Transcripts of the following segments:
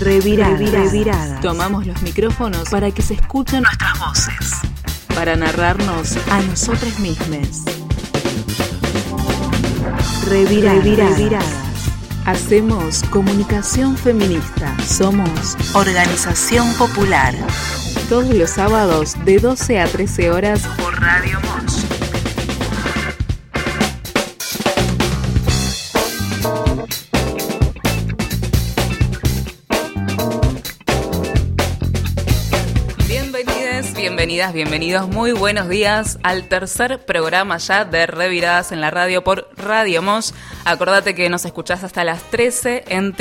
Reviradas. Tomamos los micrófonos para que se escuchen nuestras voces, para narrarnos a nosotros mismos. Reviradas. Hacemos comunicación feminista. Somos Organización Popular. Todos los sábados de 12 a 13 horas por Radio Mosh. Bienvenidos, muy buenos días al tercer programa ya de Reviradas en la radio por Radio Mosh. Acordate que nos escuchás hasta las 13 en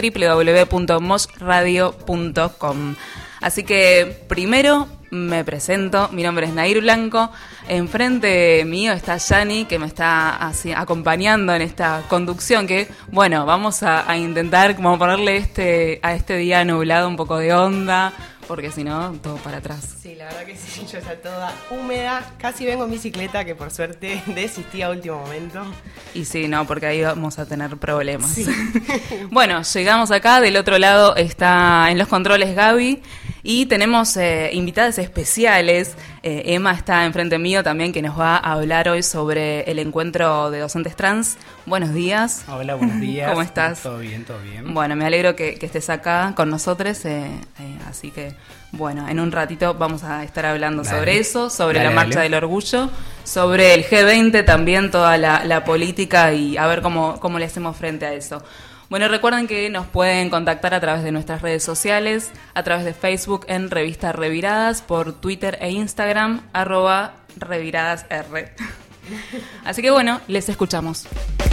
www.moshradio.com. Así que primero me presento, mi nombre es Nair Blanco, enfrente mío está Yani que me está así acompañando en esta conducción que, bueno, vamos a intentar como ponerle a este día nublado un poco de onda, porque si no, todo para atrás. Sí, la verdad que sí, yo está toda húmeda, casi vengo en bicicleta, que por suerte desistí a último momento. Y sí, no, porque ahí vamos a tener problemas. Sí. Bueno, llegamos acá, del otro lado está en los controles Gaby, y tenemos invitadas especiales. Emma está enfrente mío también, que nos va a hablar hoy sobre el encuentro de docentes trans. Buenos días. Hola, buenos días. ¿Cómo estás? Todo bien, todo bien. Bueno, me alegro que estés acá con nosotros, así que, bueno, en un ratito vamos a estar hablando sobre eso, sobre la Marcha del Orgullo, sobre el G20 también, toda la política y a ver cómo le hacemos frente a eso. Bueno, recuerden que nos pueden contactar a través de nuestras redes sociales, a través de Facebook en Revista Reviradas, por Twitter e Instagram, @reviradasr. Así que bueno, les escuchamos.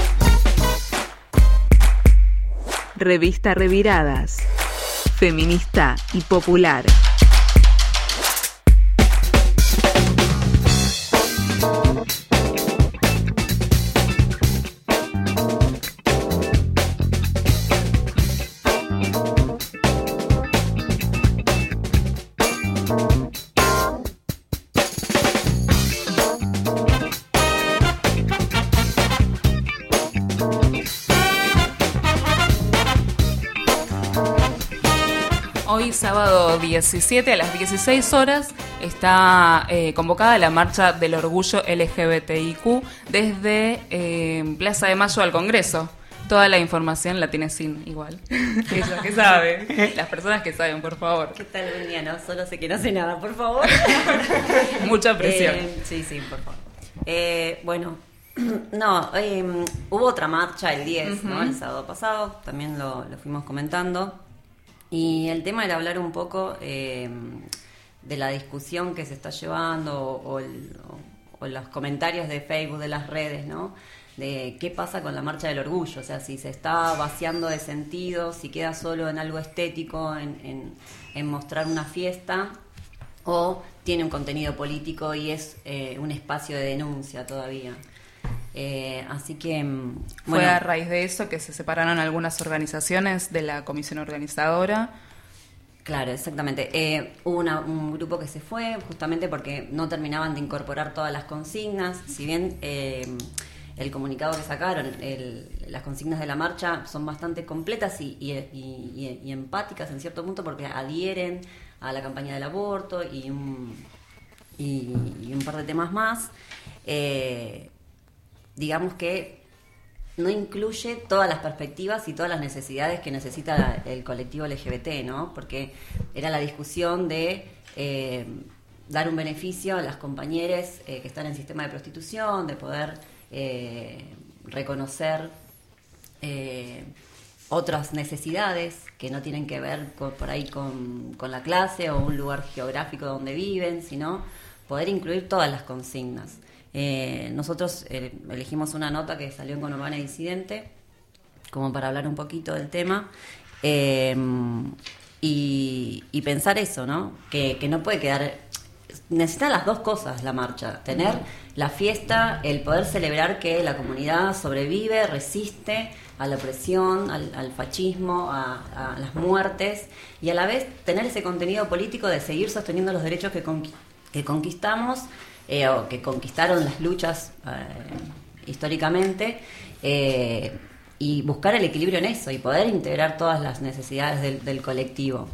Revista Reviradas, feminista y popular. Hoy, sábado 17 a las 16 horas, está convocada la Marcha del Orgullo LGBTIQ desde Plaza de Mayo al Congreso. Toda la información la tiene Sin, igual. Ella que sabe. Las personas que saben, por favor. ¿Qué tal, Beniano? Solo sé que no sé nada, por favor. Mucha presión. Sí, por favor. Bueno, no, hubo otra marcha el 10, ¿no? El sábado pasado, también lo fuimos comentando. Y el tema era hablar un poco de la discusión que se está llevando o los comentarios de Facebook, de las redes, ¿no? De qué pasa con la Marcha del Orgullo, o sea, si se está vaciando de sentido, si queda solo en algo estético, en mostrar una fiesta, o tiene un contenido político y es un espacio de denuncia todavía. Así que fue a raíz de eso que se separaron algunas organizaciones de la comisión organizadora. Claro, exactamente. Hubo un grupo que se fue justamente porque no terminaban de incorporar todas las consignas. Si bien el comunicado que sacaron, las consignas de la marcha son bastante completas y empáticas en cierto punto, porque adhieren a la campaña del aborto y un par de temas más. Digamos que no incluye todas las perspectivas y todas las necesidades que necesita el colectivo LGBT, ¿no? Porque era la discusión de dar un beneficio a las compañeras que están en sistema de prostitución, de poder reconocer otras necesidades que no tienen que ver por ahí con la clase o un lugar geográfico donde viven, sino poder incluir todas las consignas. Nosotros elegimos una nota que salió en Conurbana Disidente como para hablar un poquito del tema y pensar eso, ¿no? Que no puede quedar, necesita las dos cosas la marcha, tener la fiesta, el poder celebrar que la comunidad sobrevive, resiste a la opresión, al fascismo, a las muertes, y a la vez tener ese contenido político de seguir sosteniendo los derechos que conquistamos o que conquistaron las luchas históricamente, y buscar el equilibrio en eso y poder integrar todas las necesidades del colectivo.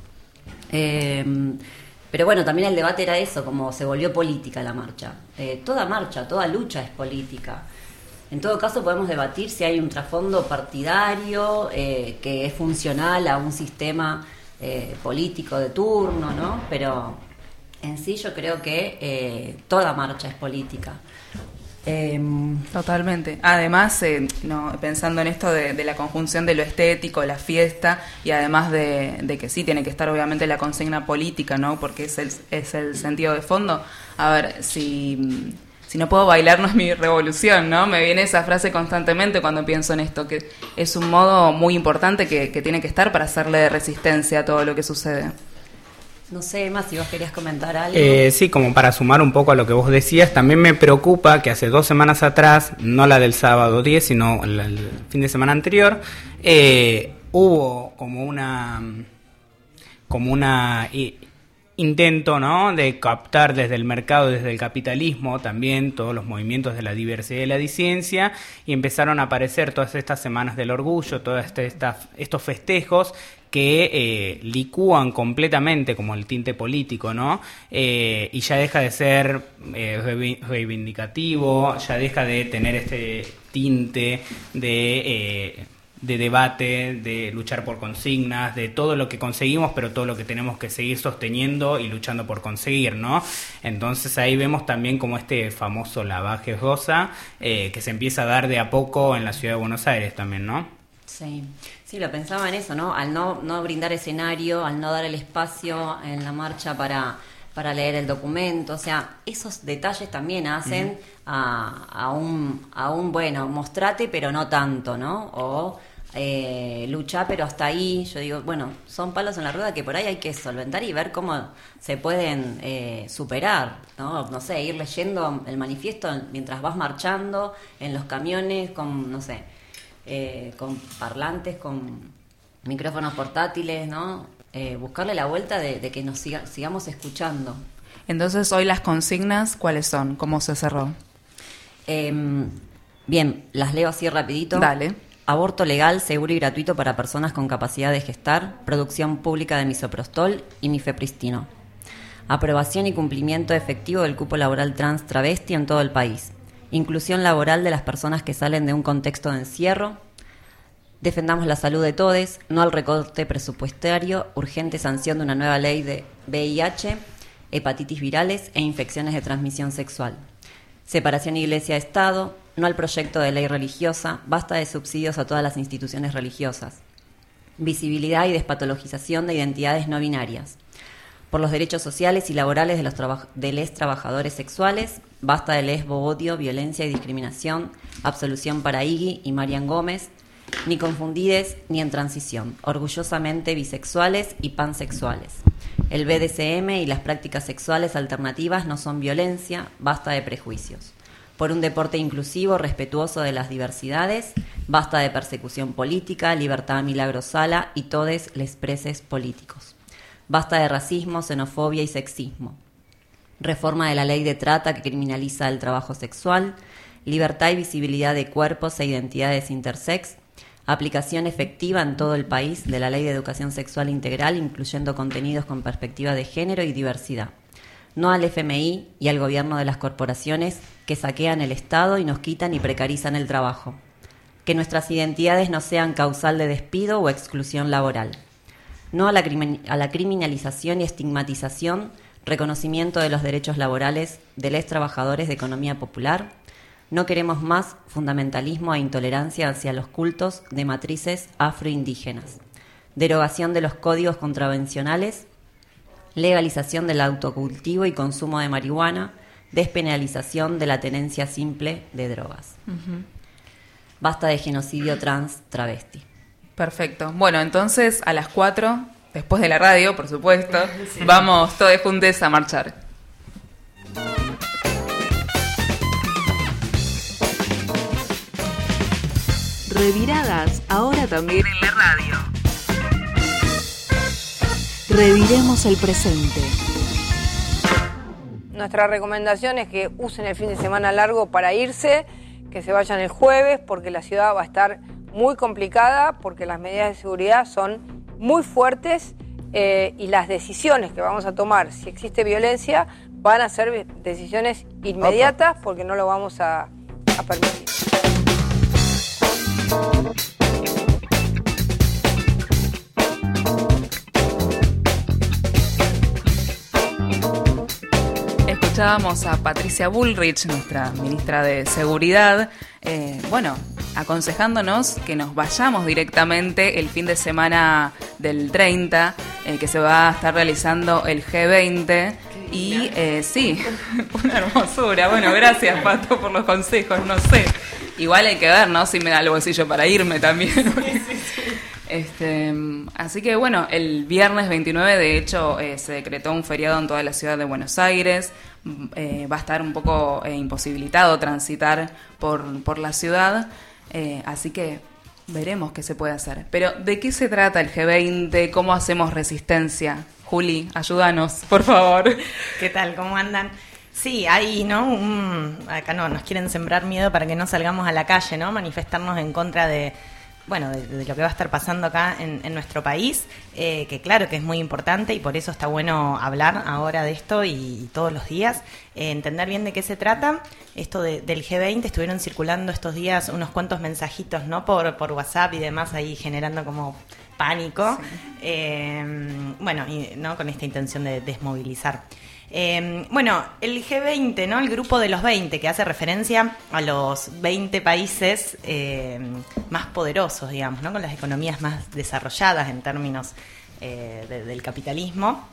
Pero bueno, también el debate era eso, como se volvió política la marcha. Toda lucha es política. En todo caso podemos debatir si hay un trasfondo partidario que es funcional a un sistema político de turno, ¿no? Pero en sí yo creo que toda marcha es política. Totalmente. Además, pensando en esto de la conjunción de lo estético, la fiesta, y además de que sí tiene que estar obviamente la consigna política, ¿no? Porque es el sentido de fondo. A ver, si no puedo bailar no es mi revolución, ¿no? Me viene esa frase constantemente cuando pienso en esto, que es un modo muy importante que tiene que estar para hacerle resistencia a todo lo que sucede. No sé, Emma, si vos querías comentar algo. Sí, como para sumar un poco a lo que vos decías, también me preocupa que hace 2 semanas atrás, no la del sábado 10, sino el fin de semana anterior, hubo como una intento, ¿no?, de captar desde el mercado, desde el capitalismo también todos los movimientos de la diversidad y la disidencia, y empezaron a aparecer todas estas semanas del orgullo, todos estos festejos que licúan completamente como el tinte político, ¿no? Y ya deja de ser reivindicativo, ya deja de tener este tinte de debate, de luchar por consignas, de todo lo que conseguimos, pero todo lo que tenemos que seguir sosteniendo y luchando por conseguir, ¿no? Entonces ahí vemos también como este famoso lavaje rosa que se empieza a dar de a poco en la ciudad de Buenos Aires también, ¿no? Sí, lo pensaba en eso, ¿no? Al no brindar escenario, al no dar el espacio en la marcha para leer el documento, o sea, esos detalles también hacen a un bueno, mostrate pero no tanto, ¿no? O luchar pero hasta ahí. Yo digo, bueno, son palos en la rueda que por ahí hay que solventar y ver cómo se pueden superar, ¿no? No sé, ir leyendo el manifiesto mientras vas marchando en los camiones con, no sé, con parlantes, con micrófonos portátiles, ¿no? Buscarle la vuelta de que nos sigamos escuchando. Entonces, hoy las consignas, ¿cuáles son? ¿Cómo se cerró? Bien, las leo así rapidito. Dale. Aborto legal, seguro y gratuito para personas con capacidad de gestar. Producción pública de misoprostol y mifepristino. Aprobación y cumplimiento efectivo del cupo laboral trans travesti en todo el país. Inclusión laboral de las personas que salen de un contexto de encierro. Defendamos la salud de todes, no al recorte presupuestario, urgente sanción de una nueva ley de VIH, hepatitis virales e infecciones de transmisión sexual. Separación Iglesia-Estado, no al proyecto de ley religiosa, basta de subsidios a todas las instituciones religiosas. Visibilidad y despatologización de identidades no binarias. Por los derechos sociales y laborales de les trabajadores sexuales, basta de lesbo-odio, violencia y discriminación, absolución para Iggy y Marian Gómez, ni confundides ni en transición, orgullosamente bisexuales y pansexuales. El BDSM y las prácticas sexuales alternativas no son violencia, basta de prejuicios. Por un deporte inclusivo, respetuoso de las diversidades, basta de persecución política, libertad Milagros Sala y todes les preses políticos. Basta de racismo, xenofobia y sexismo. Reforma de la ley de trata que criminaliza el trabajo sexual, libertad y visibilidad de cuerpos e identidades intersex, aplicación efectiva en todo el país de la Ley de Educación Sexual Integral, incluyendo contenidos con perspectiva de género y diversidad. No al FMI y al gobierno de las corporaciones que saquean el Estado y nos quitan y precarizan el trabajo. Que nuestras identidades no sean causal de despido o exclusión laboral. No a la criminalización y estigmatización, reconocimiento de los derechos laborales de los trabajadores de economía popular. No queremos más fundamentalismo e intolerancia hacia los cultos de matrices afroindígenas. Derogación de los códigos contravencionales, legalización del autocultivo y consumo de marihuana, despenalización de la tenencia simple de drogas. Basta de genocidio trans travesti. Perfecto. Bueno, entonces a las 4, después de la radio, por supuesto, sí, vamos todos juntos a marchar. Reviradas, ahora también en la radio. Reviremos el presente. Nuestra recomendación es que usen el fin de semana largo para irse, que se vayan el jueves porque la ciudad va a estar muy complicada porque las medidas de seguridad son muy fuertes y las decisiones que vamos a tomar si existe violencia van a ser decisiones inmediatas porque no lo vamos a permitir. Escuchábamos a Patricia Bullrich, nuestra ministra de Seguridad, aconsejándonos que nos vayamos directamente el fin de semana del 30, que se va a estar realizando el G20. Y sí, una hermosura. Bueno, gracias, Pato, por los consejos, no sé. Igual hay que ver, ¿no? Si me da el bolsillo para irme también. Así que bueno, el viernes 29 de hecho se decretó un feriado en toda la ciudad de Buenos Aires. Va a estar un poco imposibilitado transitar por la ciudad, así que veremos qué se puede hacer. Pero ¿de qué se trata el G20? ¿Cómo hacemos resistencia? Juli, ayúdanos, por favor. ¿Qué tal? ¿Cómo andan? Sí, ahí, ¿no? Acá nos quieren sembrar miedo para que no salgamos a la calle, ¿no? Manifestarnos en contra de lo que va a estar pasando acá en nuestro país, que claro que es muy importante y por eso está bueno hablar ahora de esto y todos los días, entender bien de qué se trata. Esto del G20, estuvieron circulando estos días unos cuantos mensajitos, ¿no? Por WhatsApp y demás, ahí generando como pánico, sí. Y no con esta intención de desmovilizar. El G20, ¿no? El grupo de los 20, que hace referencia a los 20 países más poderosos, digamos, ¿no? Con las economías más desarrolladas en términos del capitalismo.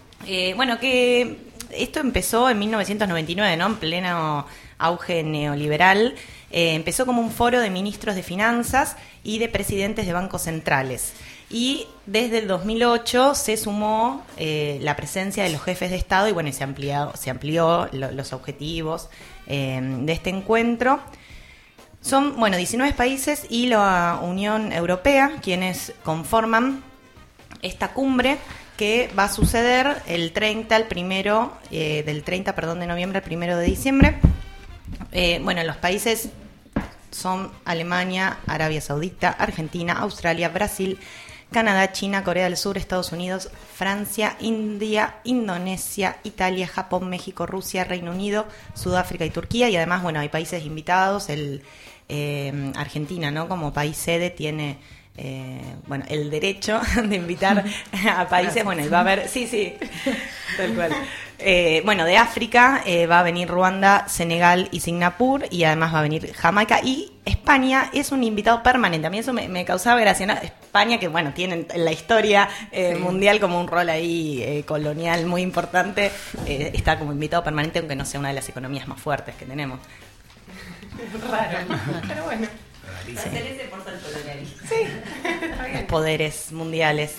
Que esto empezó en 1999, ¿no? En pleno auge neoliberal. Empezó como un foro de ministros de finanzas y de presidentes de bancos centrales. Y desde el 2008 se sumó la presencia de los jefes de Estado y se amplió los objetivos de este encuentro. Son 19 países y la Unión Europea quienes conforman esta cumbre que va a suceder el 30 de noviembre al 1 de diciembre. Los países son Alemania, Arabia Saudita, Argentina, Australia, Brasil, Canadá, China, Corea del Sur, Estados Unidos, Francia, India, Indonesia, Italia, Japón, México, Rusia, Reino Unido, Sudáfrica y Turquía. Y además, hay países invitados. Argentina, ¿no? Como país sede tiene el derecho de invitar a países. Y va a haber, sí, tal cual. De África va a venir Ruanda, Senegal y Singapur, y además va a venir Jamaica, y España es un invitado permanente. A mí eso me causaba gracia, ¿no? España, que tiene en la historia mundial como un rol ahí colonial muy importante, está como invitado permanente, aunque no sea una de las economías más fuertes que tenemos. Raro, pero bueno. Sí, los poderes mundiales.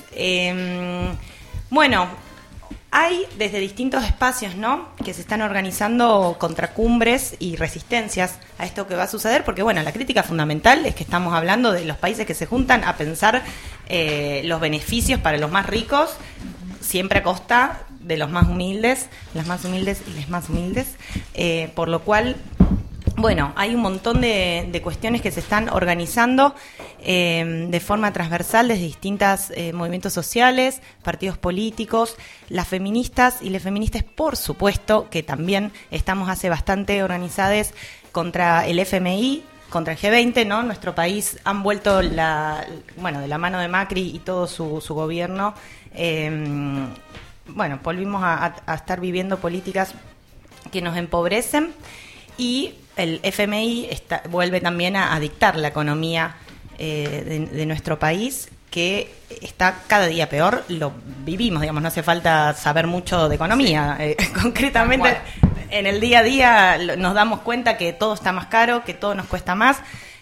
Hay desde distintos espacios, ¿no?, que se están organizando contracumbres y resistencias a esto que va a suceder, porque la crítica fundamental es que estamos hablando de los países que se juntan a pensar los beneficios para los más ricos, siempre a costa de los más humildes, las más humildes y les más humildes, por lo cual hay un montón de cuestiones que se están organizando de forma transversal desde distintos movimientos sociales, partidos políticos, las feministas y les feministas, por supuesto, que también estamos hace bastante organizadas contra el FMI, contra el G20, ¿no? Nuestro país han vuelto de la mano de Macri y todo su gobierno, volvimos a estar viviendo políticas que nos empobrecen. Y el FMI vuelve también a dictar la economía de nuestro país, que está cada día peor. Lo vivimos, no hace falta saber mucho de economía. Concretamente, en el día a día nos damos cuenta que todo está más caro, que todo nos cuesta más.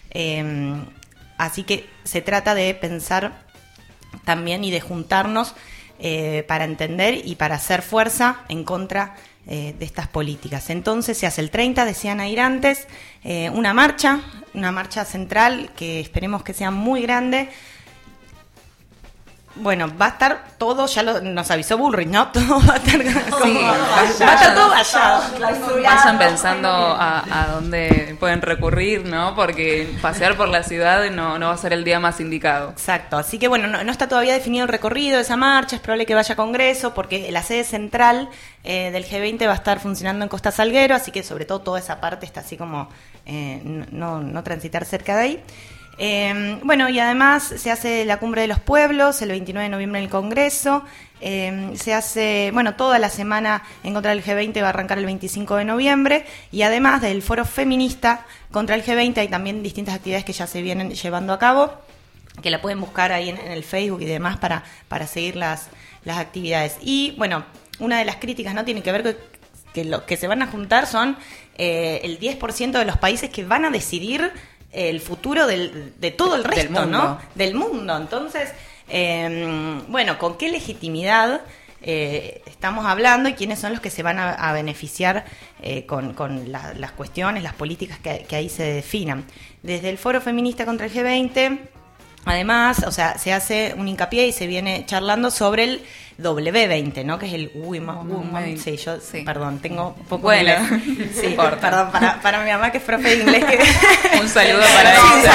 Así que se trata de pensar también y de juntarnos para entender y para hacer fuerza en contra de estas políticas. Entonces se hace el 30, decían ir antes, una marcha central que esperemos que sea muy grande. bueno, va a estar todo, ya nos avisó Bullrich, ¿no? Todo va a estar va a estar todo vallado. Vayan pensando a dónde pueden recurrir, ¿no? Porque pasear por la ciudad no va a ser el día más indicado. Exacto, así que bueno, no está todavía definido el recorrido de esa marcha, es probable que vaya a Congreso, porque la sede central del G20 va a estar funcionando en Costa Salguero, así que sobre todo toda esa parte está así como no transitar cerca de ahí. Bueno, y además se hace la Cumbre de los Pueblos el 29 de noviembre en el Congreso. Se hace, bueno, toda la semana en contra del G20 va a arrancar el 25 de noviembre. Y además del foro feminista contra el G20 hay también distintas actividades que ya se vienen llevando a cabo, que la pueden buscar ahí en el Facebook y demás para seguir las actividades. Y bueno, una de las críticas no tiene que ver con que lo que se van a juntar son el 10% de los países que van a decidir el futuro de todo el resto, del mundo. ¿no? Del mundo. Entonces, bueno, ¿con qué legitimidad estamos hablando y quiénes son los que se van a beneficiar con las cuestiones, las políticas que ahí se definan? Desde el Foro Feminista contra el G20, además, o sea, se hace un hincapié y se viene charlando sobre el W20, ¿no? Que es el Women. Sí, perdón, tengo un poco bueno, sí, perdón, para mi mamá que es profe de inglés. Un saludo para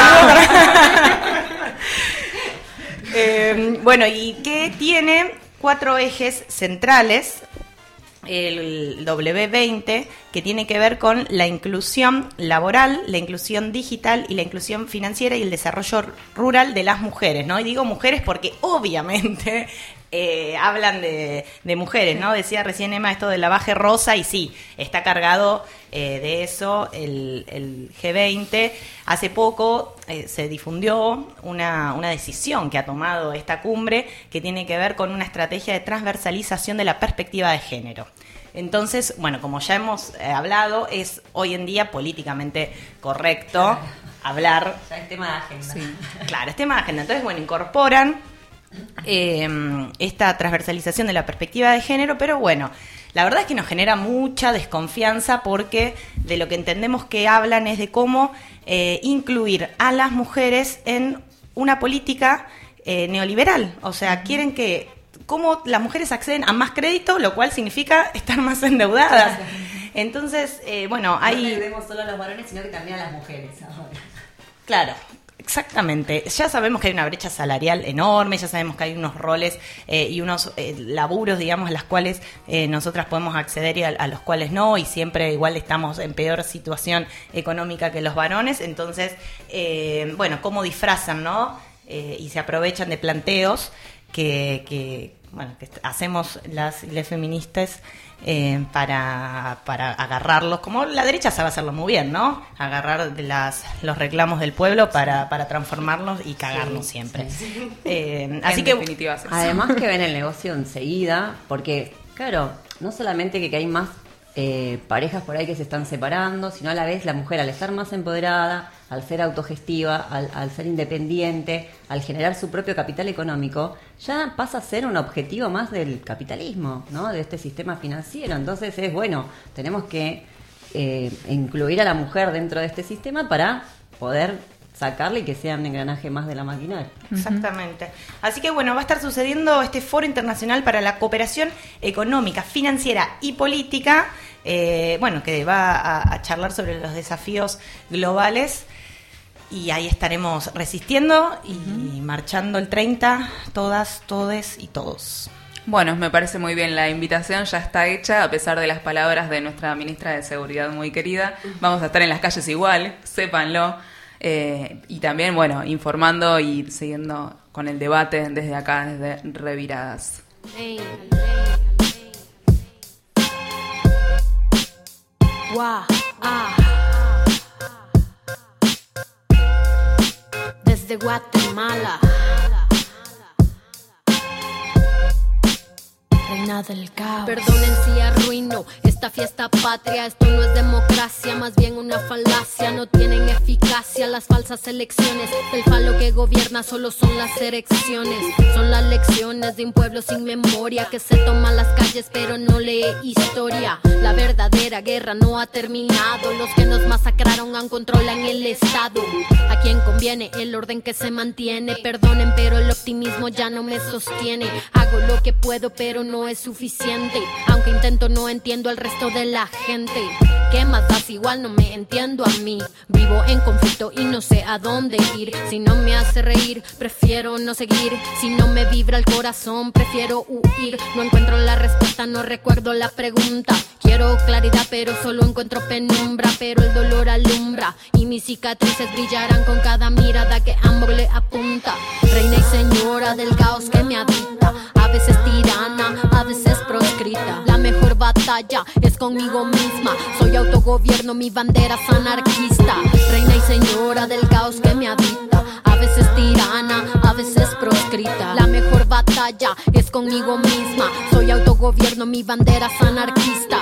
ella. Bueno, y que tiene 4 ejes centrales, el W20, que tiene que ver con la inclusión laboral, la inclusión digital y la inclusión financiera y el desarrollo rural de las mujeres, ¿no? Y digo mujeres porque obviamente hablan de mujeres, ¿no? Decía recién Emma esto de la baje rosa y sí, está cargado de eso el G20. Hace poco se difundió una decisión que ha tomado esta cumbre que tiene que ver con una estrategia de transversalización de la perspectiva de género. Entonces, bueno, como ya hemos hablado, es hoy en día políticamente correcto hablar. Ya es tema de agenda. Sí, claro, es tema de agenda. Entonces, bueno, incorporan esta transversalización de la perspectiva de género, pero bueno, la verdad es que nos genera mucha desconfianza porque de lo que entendemos que hablan es de cómo incluir a las mujeres en una política neoliberal. O sea, quieren que cómo las mujeres acceden a más crédito, lo cual significa estar más endeudadas. Entonces, bueno, hay... No debemos solo a los varones, sino que también a las mujeres ahora. Claro. Exactamente, ya sabemos que hay una brecha salarial enorme, ya sabemos que hay unos roles y unos laburos, digamos, a los cuales nosotras podemos acceder y a los cuales no, y siempre igual estamos en peor situación económica que los varones. Entonces, bueno, cómo disfrazan, ¿no? Y se aprovechan de planteos que hacemos las feministas para agarrarlos, como la derecha sabe hacerlo muy bien, ¿no? Agarrar los reclamos del pueblo para transformarlos y cagarnos siempre. Sí. Así que además que ven el negocio enseguida, porque claro, no solamente que hay más parejas por ahí que se están separando, sino a la vez la mujer, al estar más empoderada, al ser autogestiva, al ser independiente, al generar su propio capital económico, ya pasa a ser un objetivo más del capitalismo, ¿no? De este sistema financiero. Entonces es bueno, tenemos que incluir a la mujer dentro de este sistema para poder sacarle y que sea un engranaje más de la maquinaria. Exactamente. Así que bueno, va a estar sucediendo este Foro Internacional para la Cooperación Económica, Financiera y Política, bueno, que va a charlar sobre los desafíos globales, y ahí estaremos resistiendo y marchando el 30, todas, todes y todos. Bueno, me parece muy bien, la invitación ya está hecha, a pesar de las palabras de nuestra ministra de Seguridad muy querida. Vamos a estar en las calles igual, sépanlo. Y también, bueno, informando y siguiendo con el debate desde acá, desde Reviradas. Desde Guatemala, reina del caos. Perdonen si arruino esta fiesta patria. Esto no es democracia, más bien una falacia. No tienen eficacia las falsas elecciones. El falo que gobierna solo son las erecciones. Son las lecciones de un pueblo sin memoria que se toma las calles pero no lee historia. La verdadera guerra no ha terminado. Los que nos masacraron aún controlan el estado. A quien conviene el orden que se mantiene. Perdonen pero el optimismo ya no me sostiene. Hago lo que puedo pero no es suficiente. Aunque intento no entiendo al resto de la gente. ¿Qué más das? Igual no me entiendo a mí. Vivo en conflicto y no sé a dónde ir. Si no me hace reír, prefiero no seguir. Si no me vibra el corazón, prefiero huir. No encuentro la respuesta, no recuerdo la pregunta. Quiero claridad pero solo encuentro penumbra. Pero el dolor alumbra y mis cicatrices brillarán con cada mirada que ambos le apunta. Reina y señora del caos que me habita. A veces tirana, a veces proscrita. La mejor batalla es conmigo misma. Soy autogobierno, mi bandera es anarquista. Reina y señora del caos que me habita. A veces tirana, a veces proscrita. La mejor batalla es conmigo misma. Soy autogobierno, mi bandera es anarquista.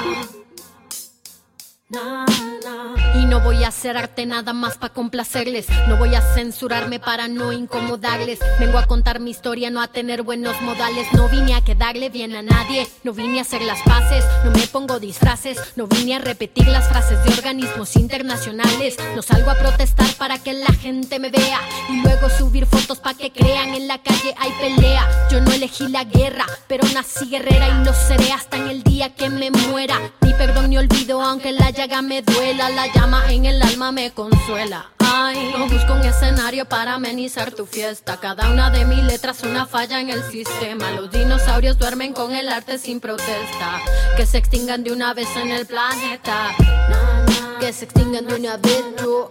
Y no voy a hacer arte nada más para complacerles. No voy a censurarme para no incomodarles. Vengo a contar mi historia, no a tener buenos modales. No vine a quedarle bien a nadie. No vine a hacer las paces, no me pongo disfraces. No vine a repetir las frases de organismos internacionales. No salgo a protestar para que la gente me vea y luego subir fotos para que crean en la calle hay pelea. Yo no elegí la guerra, pero nací guerrera y lo seré hasta en el día que me muera. Ni perdón ni olvido aunque la llaga me duela. La llama en el alma me consuela. Ay, no busco un escenario para amenizar tu fiesta. Cada una de mis letras una falla en el sistema. Los dinosaurios duermen con el arte sin protesta. Que se extingan de una vez en el planeta. Que se extingan de una vez tú.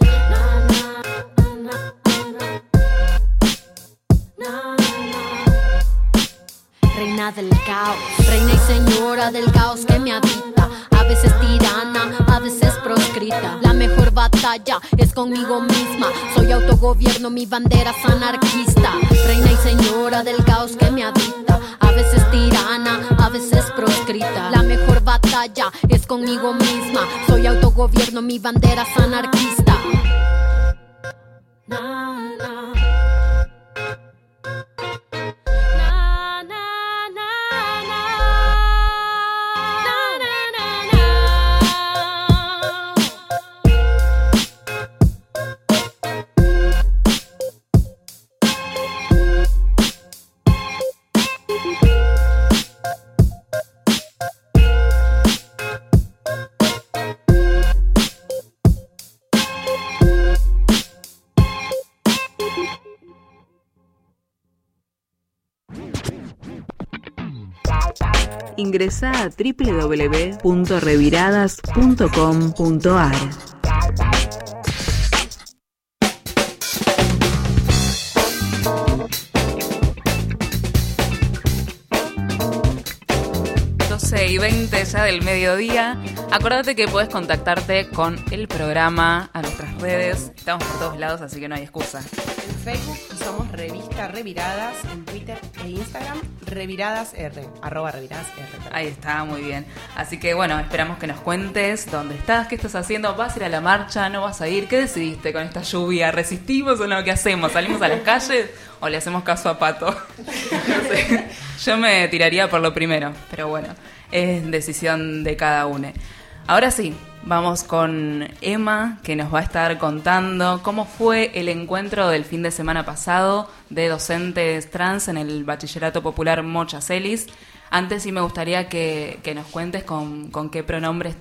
Reina del caos, reina y señora del caos que me habita. A veces tirana, a veces proscrita. La mejor batalla es conmigo misma. Soy autogobierno, mi bandera es anarquista. Reina y señora del caos que me habita. A veces tirana, a veces proscrita. La mejor batalla es conmigo misma. Soy autogobierno, mi bandera es anarquista. Ingresá a www.reviradas.com.ar. Y 20 ya del mediodía. Acuérdate que puedes contactarte con el programa a nuestras redes. Estamos por todos lados, así que no hay excusa. En Facebook somos Revista Reviradas, en Twitter e Instagram @reviradasr. Ahí está, muy bien. Así que bueno, esperamos que nos cuentes dónde estás, qué estás haciendo. ¿Vas a ir a la marcha? ¿No vas a ir? ¿Qué decidiste con esta lluvia? ¿Resistimos o no? ¿Qué hacemos? ¿Salimos a las calles o le hacemos caso a Pato? No sé. Yo me tiraría por lo primero, pero bueno, es decisión de cada uno. Ahora sí, vamos con Emma, que nos va a estar contando cómo fue el encuentro del fin de semana pasado de docentes trans en el Bachillerato Popular Mocha Celis. Antes sí me gustaría que nos cuentes con qué pronombres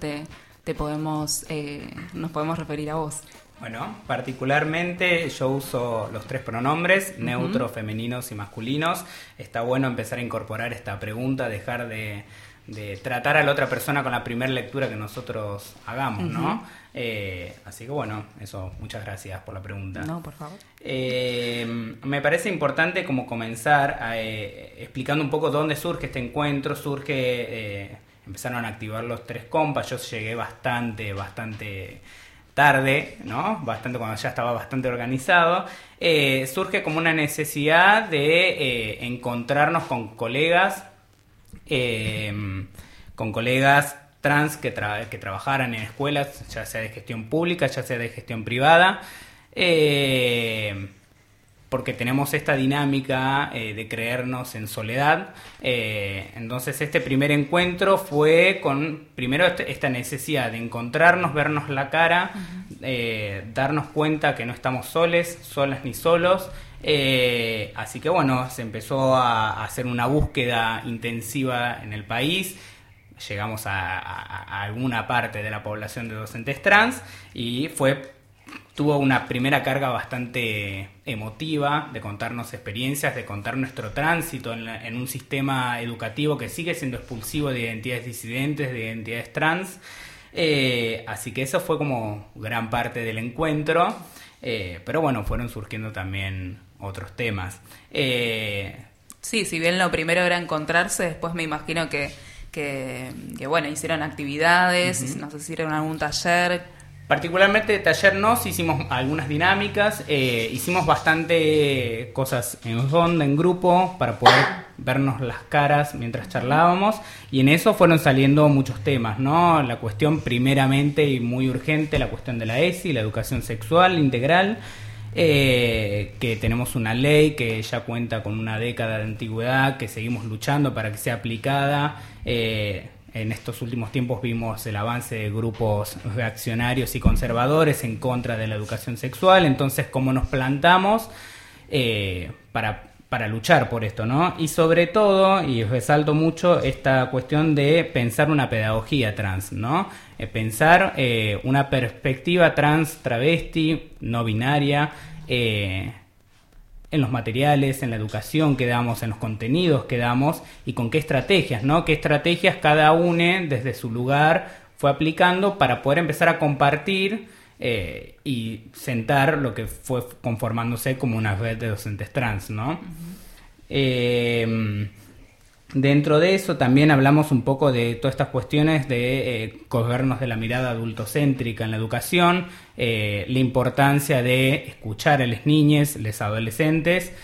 nos podemos referir a vos. Bueno, particularmente yo uso los 3 pronombres, neutros, femeninos y masculinos. Está bueno empezar a incorporar esta pregunta, dejar de tratar a la otra persona con la primera lectura que nosotros hagamos, ¿no? Así que bueno, eso, muchas gracias por la pregunta. No, por favor. Me parece importante como comenzar explicando un poco dónde surge este encuentro. Empezaron a activar los 3 compas, yo llegué bastante tarde, ¿no? Bastante cuando ya estaba bastante organizado. Surge como una necesidad de encontrarnos con colegas trans que trabajaran en escuelas, ya sea de gestión pública, ya sea de gestión privada, porque tenemos esta dinámica de creernos en soledad. Entonces este primer encuentro fue con, primero, esta necesidad de encontrarnos, vernos la cara, darnos cuenta que no estamos solas ni solos. Así que bueno, se empezó a hacer una búsqueda intensiva en el país. Llegamos a alguna parte de la población de docentes trans y tuvo una primera carga bastante emotiva de contarnos experiencias, de contar nuestro tránsito en un sistema educativo que sigue siendo expulsivo de identidades disidentes, de identidades trans. Así que eso fue como gran parte del encuentro, pero bueno, fueron surgiendo también otros temas. Sí, si bien lo primero era encontrarse, después me imagino que bueno, hicieron actividades, no sé si hicieron algún taller. Particularmente taller hicimos algunas dinámicas, hicimos bastante cosas en ronda, en grupo, para poder vernos las caras mientras charlábamos, y en eso fueron saliendo muchos temas, ¿no? La cuestión primeramente y muy urgente, la cuestión de la ESI, la educación sexual integral, que tenemos una ley que ya cuenta con una década de antigüedad, que seguimos luchando para que sea aplicada. En estos últimos tiempos vimos el avance de grupos reaccionarios y conservadores en contra de la educación sexual. Entonces, ¿cómo nos plantamos para luchar por esto, ¿no? Y sobre todo, y resalto mucho esta cuestión de pensar una pedagogía trans, ¿no? Pensar una perspectiva trans, travesti, no binaria, en los materiales, en la educación que damos, en los contenidos que damos, y con qué estrategias, ¿no? Qué estrategias cada uno desde su lugar fue aplicando para poder empezar a compartir y sentar lo que fue conformándose como una red de docentes trans, ¿no? Dentro de eso también hablamos un poco de todas estas cuestiones de corrernos de la mirada adultocéntrica en la educación, la importancia de escuchar a las niñas, los adolescentes,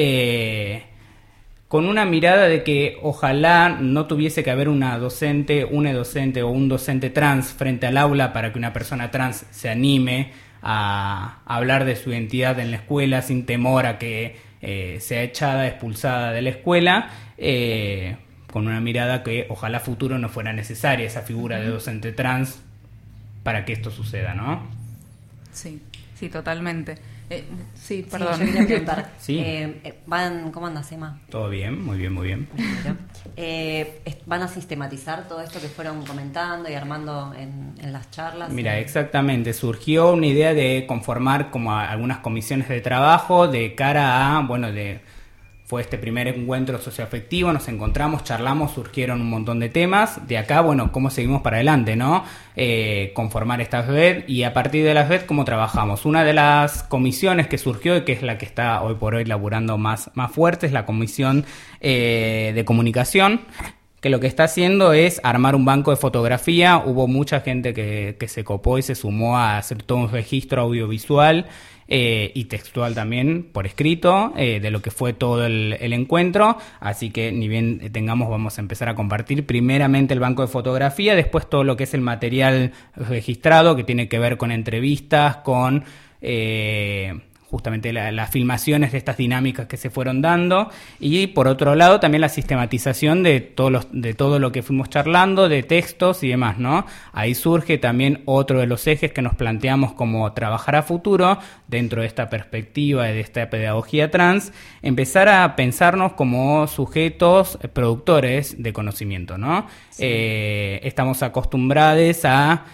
con una mirada de que ojalá no tuviese que haber una docente o un docente trans frente al aula para que una persona trans se anime a hablar de su identidad en la escuela sin temor a que sea echada, expulsada de la escuela, con una mirada que ojalá futuro no fuera necesaria esa figura de docente trans para que esto suceda, ¿no? Sí, totalmente. Sí, perdón. Sí, yo quería preguntar. Sí. ¿Cómo andas, Emma? Todo bien, muy bien, muy bien. ¿Van a sistematizar todo esto que fueron comentando y armando en las charlas? Mira, exactamente. Surgió una idea de conformar como algunas comisiones de trabajo de cara a, fue este primer encuentro socioafectivo, nos encontramos, charlamos, surgieron un montón de temas. De acá, cómo seguimos para adelante, ¿no? Conformar esta red, y a partir de la red, cómo trabajamos. Una de las comisiones que surgió y que es la que está hoy por hoy laburando más fuerte es la comisión de comunicación, que lo que está haciendo es armar un banco de fotografía. Hubo mucha gente que se copó y se sumó a hacer todo un registro audiovisual y textual también, por escrito, de lo que fue todo el encuentro. Así que ni bien vamos a empezar a compartir primeramente el banco de fotografía, después todo lo que es el material registrado, que tiene que ver con entrevistas, con justamente las filmaciones de estas dinámicas que se fueron dando, y por otro lado también la sistematización de todo lo que fuimos charlando, de textos y demás, ¿no? Ahí surge también otro de los ejes que nos planteamos como trabajar a futuro dentro de esta perspectiva de esta pedagogía trans, empezar a pensarnos como sujetos productores de conocimiento, ¿no? Sí. Estamos acostumbrados a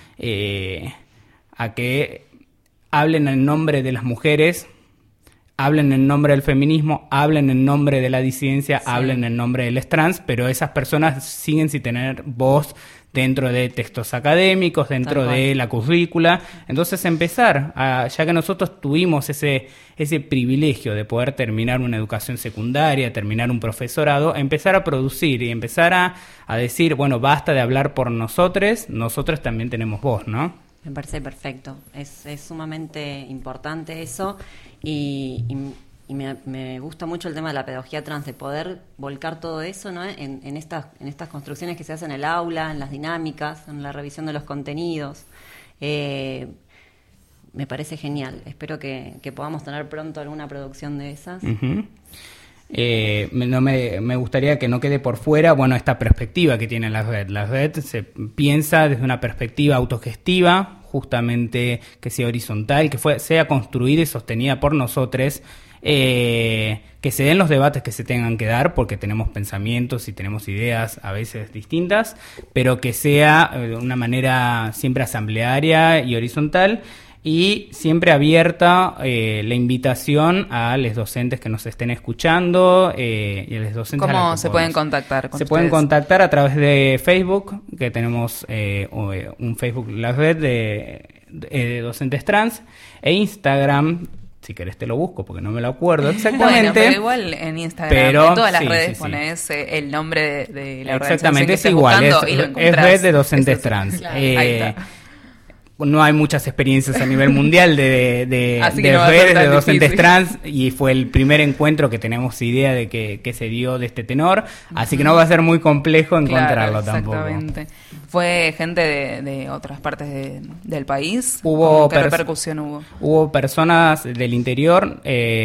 que hablen en nombre de las mujeres, hablen en nombre del feminismo, hablen en nombre de la disidencia, sí, hablen en nombre de los trans, pero esas personas siguen sin tener voz dentro de textos académicos, dentro de la currícula. Entonces empezar, ya que nosotros tuvimos ese privilegio de poder terminar una educación secundaria, terminar un profesorado, empezar a producir y empezar a decir, basta de hablar por nosotros también tenemos voz, ¿no? Me parece perfecto, es sumamente importante eso, y me gusta mucho el tema de la pedagogía trans, de poder volcar todo eso, ¿no? en estas construcciones que se hacen en el aula, en las dinámicas, en la revisión de los contenidos. Me parece genial. Espero que podamos tener pronto alguna producción de esas. Uh-huh. Me gustaría que no quede por fuera, bueno, esta perspectiva que tiene la red. La red se piensa desde una perspectiva autogestiva, justamente que sea horizontal, que sea construida y sostenida por nosotros, que se den los debates que se tengan que dar, porque tenemos pensamientos y tenemos ideas a veces distintas, pero que sea de una manera siempre asamblearia y horizontal, y siempre abierta la invitación a los docentes que nos estén escuchando y a los docentes. ¿Cómo se pueden contactar con Se ustedes? pueden contactar a través de Facebook, que tenemos un Facebook, la red de docentes trans, e Instagram. Si querés te lo busco porque no me lo acuerdo exactamente. Bueno, pero igual en Instagram, en todas las redes pones el nombre de la organización exactamente, que es estés igual, buscando es red de docentes trans. Claro, ahí está. No hay muchas experiencias a nivel mundial de no redes de docentes difícil. trans, y fue el primer encuentro que tenemos idea de que se dio de este tenor, así que no va a ser muy complejo encontrarlo tampoco. Exactamente. ¿Fue gente de otras partes del país? ¿Qué repercusión hubo? Hubo personas del interior,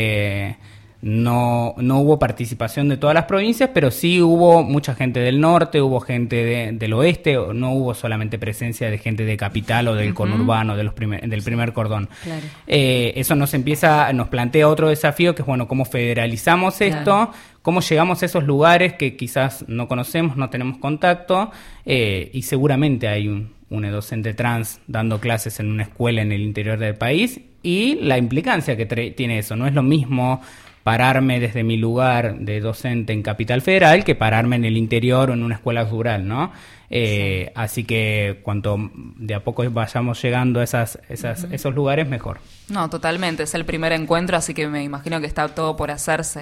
no hubo participación de todas las provincias, pero sí hubo mucha gente del norte, hubo gente del oeste, no hubo solamente presencia de gente de capital o del conurbano, del primer cordón. Claro. Eso nos plantea otro desafío, que es, bueno, cómo federalizamos esto, claro, cómo llegamos a esos lugares que quizás no conocemos, no tenemos contacto, y seguramente hay un docente trans dando clases en una escuela en el interior del país, y la implicancia que tiene eso. No es lo mismo pararme desde mi lugar de docente en Capital Federal que pararme en el interior o en una escuela rural, ¿no? Sí. Así que cuanto de a poco vayamos llegando a esos lugares, mejor. No, totalmente, es el primer encuentro, así que me imagino que está todo por hacerse.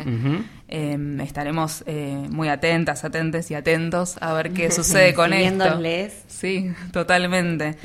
Estaremos muy atentas, atentes y atentos a ver qué sucede con esto. Sí, totalmente.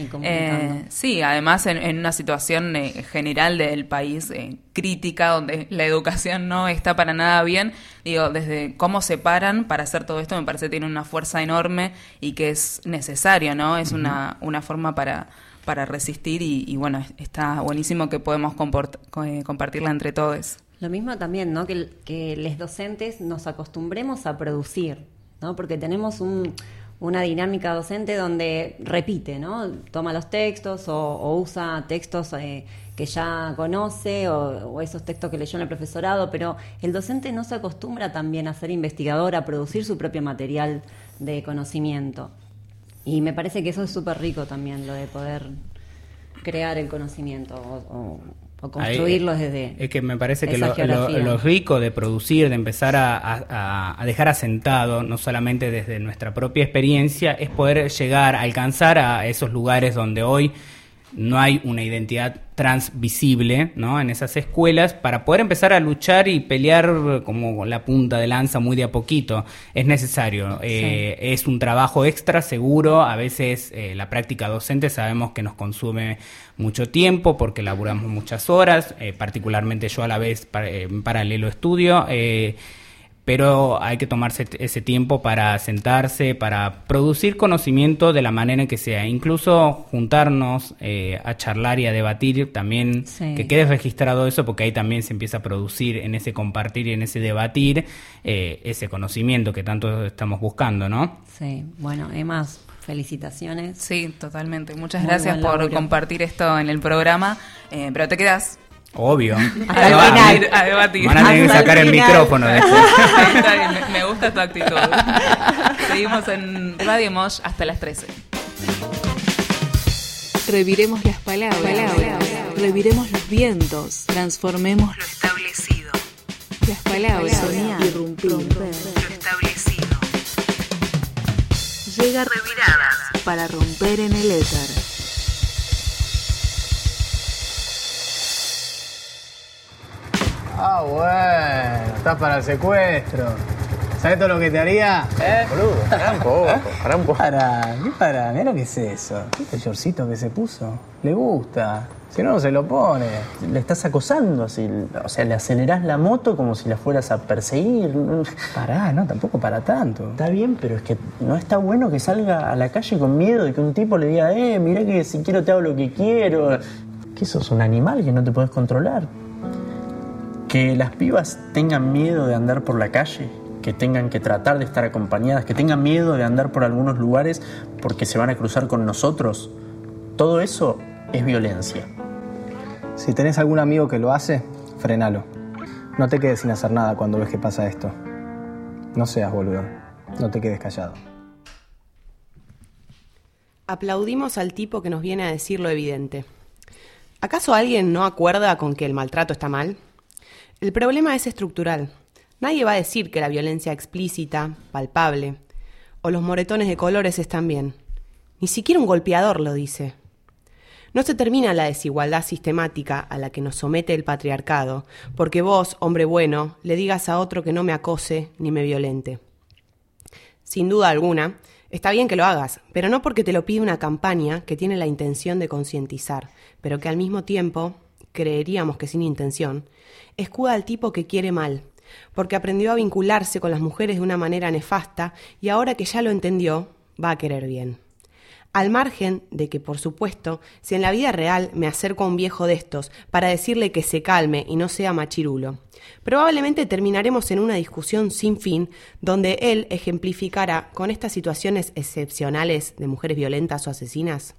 Sí, además en una situación general del país crítica, donde la educación no está para nada bien, digo, desde cómo se paran para hacer todo esto, me parece que tiene una fuerza enorme y que es necesario, ¿no? Es una forma para resistir y bueno, está buenísimo que podemos compartirla entre todos. Lo mismo también, ¿no? Que los docentes nos acostumbremos a producir, ¿no? Porque tenemos una dinámica docente donde repite, ¿no? Toma los textos o usa textos que ya conoce o esos textos que leyó en el profesorado, pero el docente no se acostumbra también a ser investigador, a producir su propio material de conocimiento. Y me parece que eso es súper rico también, lo de poder crear el conocimiento o construirlo desde. Es que me parece que lo rico de producir, de empezar a dejar asentado, no solamente desde nuestra propia experiencia, es poder llegar a alcanzar a esos lugares donde hoy no hay una identidad trans visible, ¿no? En esas escuelas, para poder empezar a luchar y pelear como la punta de lanza muy de a poquito. Es necesario. Es un trabajo extra, seguro. A veces la práctica docente sabemos que nos consume mucho tiempo porque laburamos muchas horas, particularmente yo a la vez en paralelo estudio, pero hay que tomarse ese tiempo para sentarse, para producir conocimiento de la manera en que sea, incluso juntarnos a charlar y a debatir también, que quede registrado eso, porque ahí también se empieza a producir en ese compartir y en ese debatir ese conocimiento que tanto estamos buscando, ¿no? Sí, bueno, Emma, felicitaciones. Sí, totalmente. Muchas gracias por compartir esto en el programa, pero te quedas... Obvio. A debatir. Van a tener que sacar el micrófono después. Está bien, me gusta tu actitud. Seguimos en Radio Mosh hasta las 13. Reviremos las palabras, reviremos los vientos, transformemos lo establecido. Las palabras, soñar, irrumpir, lo establecido. Llega Reviradas para romper en el éter. Ah, bueno, está para el secuestro. ¿Sabes todo lo que te haría? Boludo, pará un poco. ¿Qué para? Mirá lo que es eso. ¿Este shortcito que se puso? Le gusta. Si no se lo pone. Le estás acosando así. O sea, le acelerás la moto como si la fueras a perseguir. Pará, no, tampoco para tanto. Está bien, pero es que no está bueno que salga a la calle con miedo de que un tipo le diga, mirá que si quiero te hago lo que quiero. ¿Qué sos, un animal que no te podés controlar? Que las pibas tengan miedo de andar por la calle, que tengan que tratar de estar acompañadas, que tengan miedo de andar por algunos lugares porque se van a cruzar con nosotros, todo eso es violencia. Si tenés algún amigo que lo hace, frenalo. No te quedes sin hacer nada cuando ves que pasa esto. No seas boludo, no te quedes callado. Aplaudimos al tipo que nos viene a decir lo evidente. ¿Acaso alguien no acuerda con que el maltrato está mal? El problema es estructural. Nadie va a decir que la violencia explícita, palpable, o los moretones de colores están bien. Ni siquiera un golpeador lo dice. No se termina la desigualdad sistemática a la que nos somete el patriarcado, porque vos, hombre bueno, le digas a otro que no me acose ni me violente. Sin duda alguna, está bien que lo hagas, pero no porque te lo pide una campaña que tiene la intención de concientizar, pero que al mismo tiempo, creeríamos que sin intención, escuda al tipo que quiere mal, porque aprendió a vincularse con las mujeres de una manera nefasta y ahora que ya lo entendió, va a querer bien. Al margen de que, por supuesto, si en la vida real me acerco a un viejo de estos para decirle que se calme y no sea machirulo, probablemente terminaremos en una discusión sin fin donde él ejemplificará con estas situaciones excepcionales de mujeres violentas o asesinas.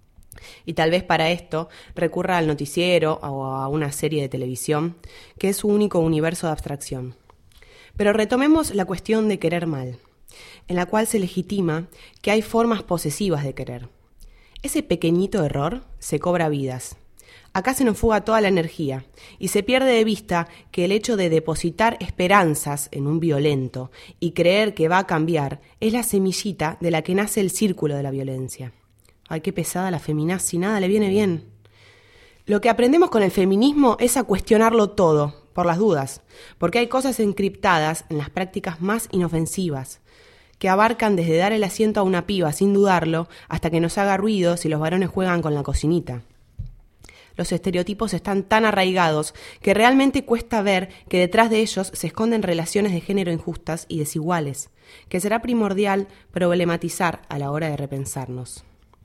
Y tal vez para esto recurra al noticiero o a una serie de televisión, que es su único universo de abstracción. Pero retomemos la cuestión de querer mal, en la cual se legitima que hay formas posesivas de querer. Ese pequeñito error se cobra vidas. Acá se nos fuga toda la energía y se pierde de vista que el hecho de depositar esperanzas en un violento y creer que va a cambiar es la semillita de la que nace el círculo de la violencia. Ay, qué pesada la feminazi, nada le viene bien. Lo que aprendemos con el feminismo es a cuestionarlo todo, por las dudas, porque hay cosas encriptadas en las prácticas más inofensivas, que abarcan desde dar el asiento a una piba sin dudarlo, hasta que nos haga ruido si los varones juegan con la cocinita. Los estereotipos están tan arraigados que realmente cuesta ver que detrás de ellos se esconden relaciones de género injustas y desiguales, que será primordial problematizar a la hora de repensarnos.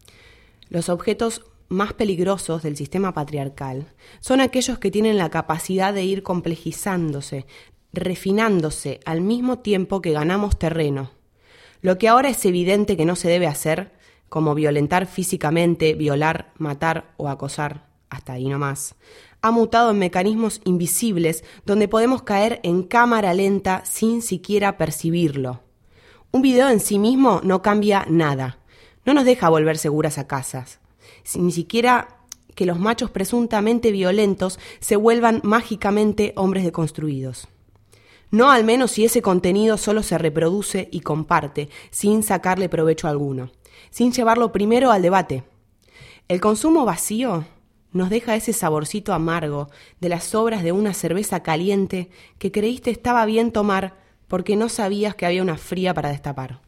Los objetos más peligrosos del sistema patriarcal son aquellos que tienen la capacidad de ir complejizándose, refinándose al mismo tiempo que ganamos terreno. Lo que ahora es evidente que no se debe hacer, como violentar físicamente, violar, matar o acosar, hasta ahí nomás, ha mutado en mecanismos invisibles donde podemos caer en cámara lenta sin siquiera percibirlo. Un video en sí mismo no cambia nada. No nos deja volver seguras a casas, ni siquiera que los machos presuntamente violentos se vuelvan mágicamente hombres deconstruidos. No al menos si ese contenido solo se reproduce y comparte, sin sacarle provecho alguno, sin llevarlo primero al debate. El consumo vacío nos deja ese saborcito amargo de las sobras de una cerveza caliente que creíste estaba bien tomar porque no sabías que había una fría para destapar.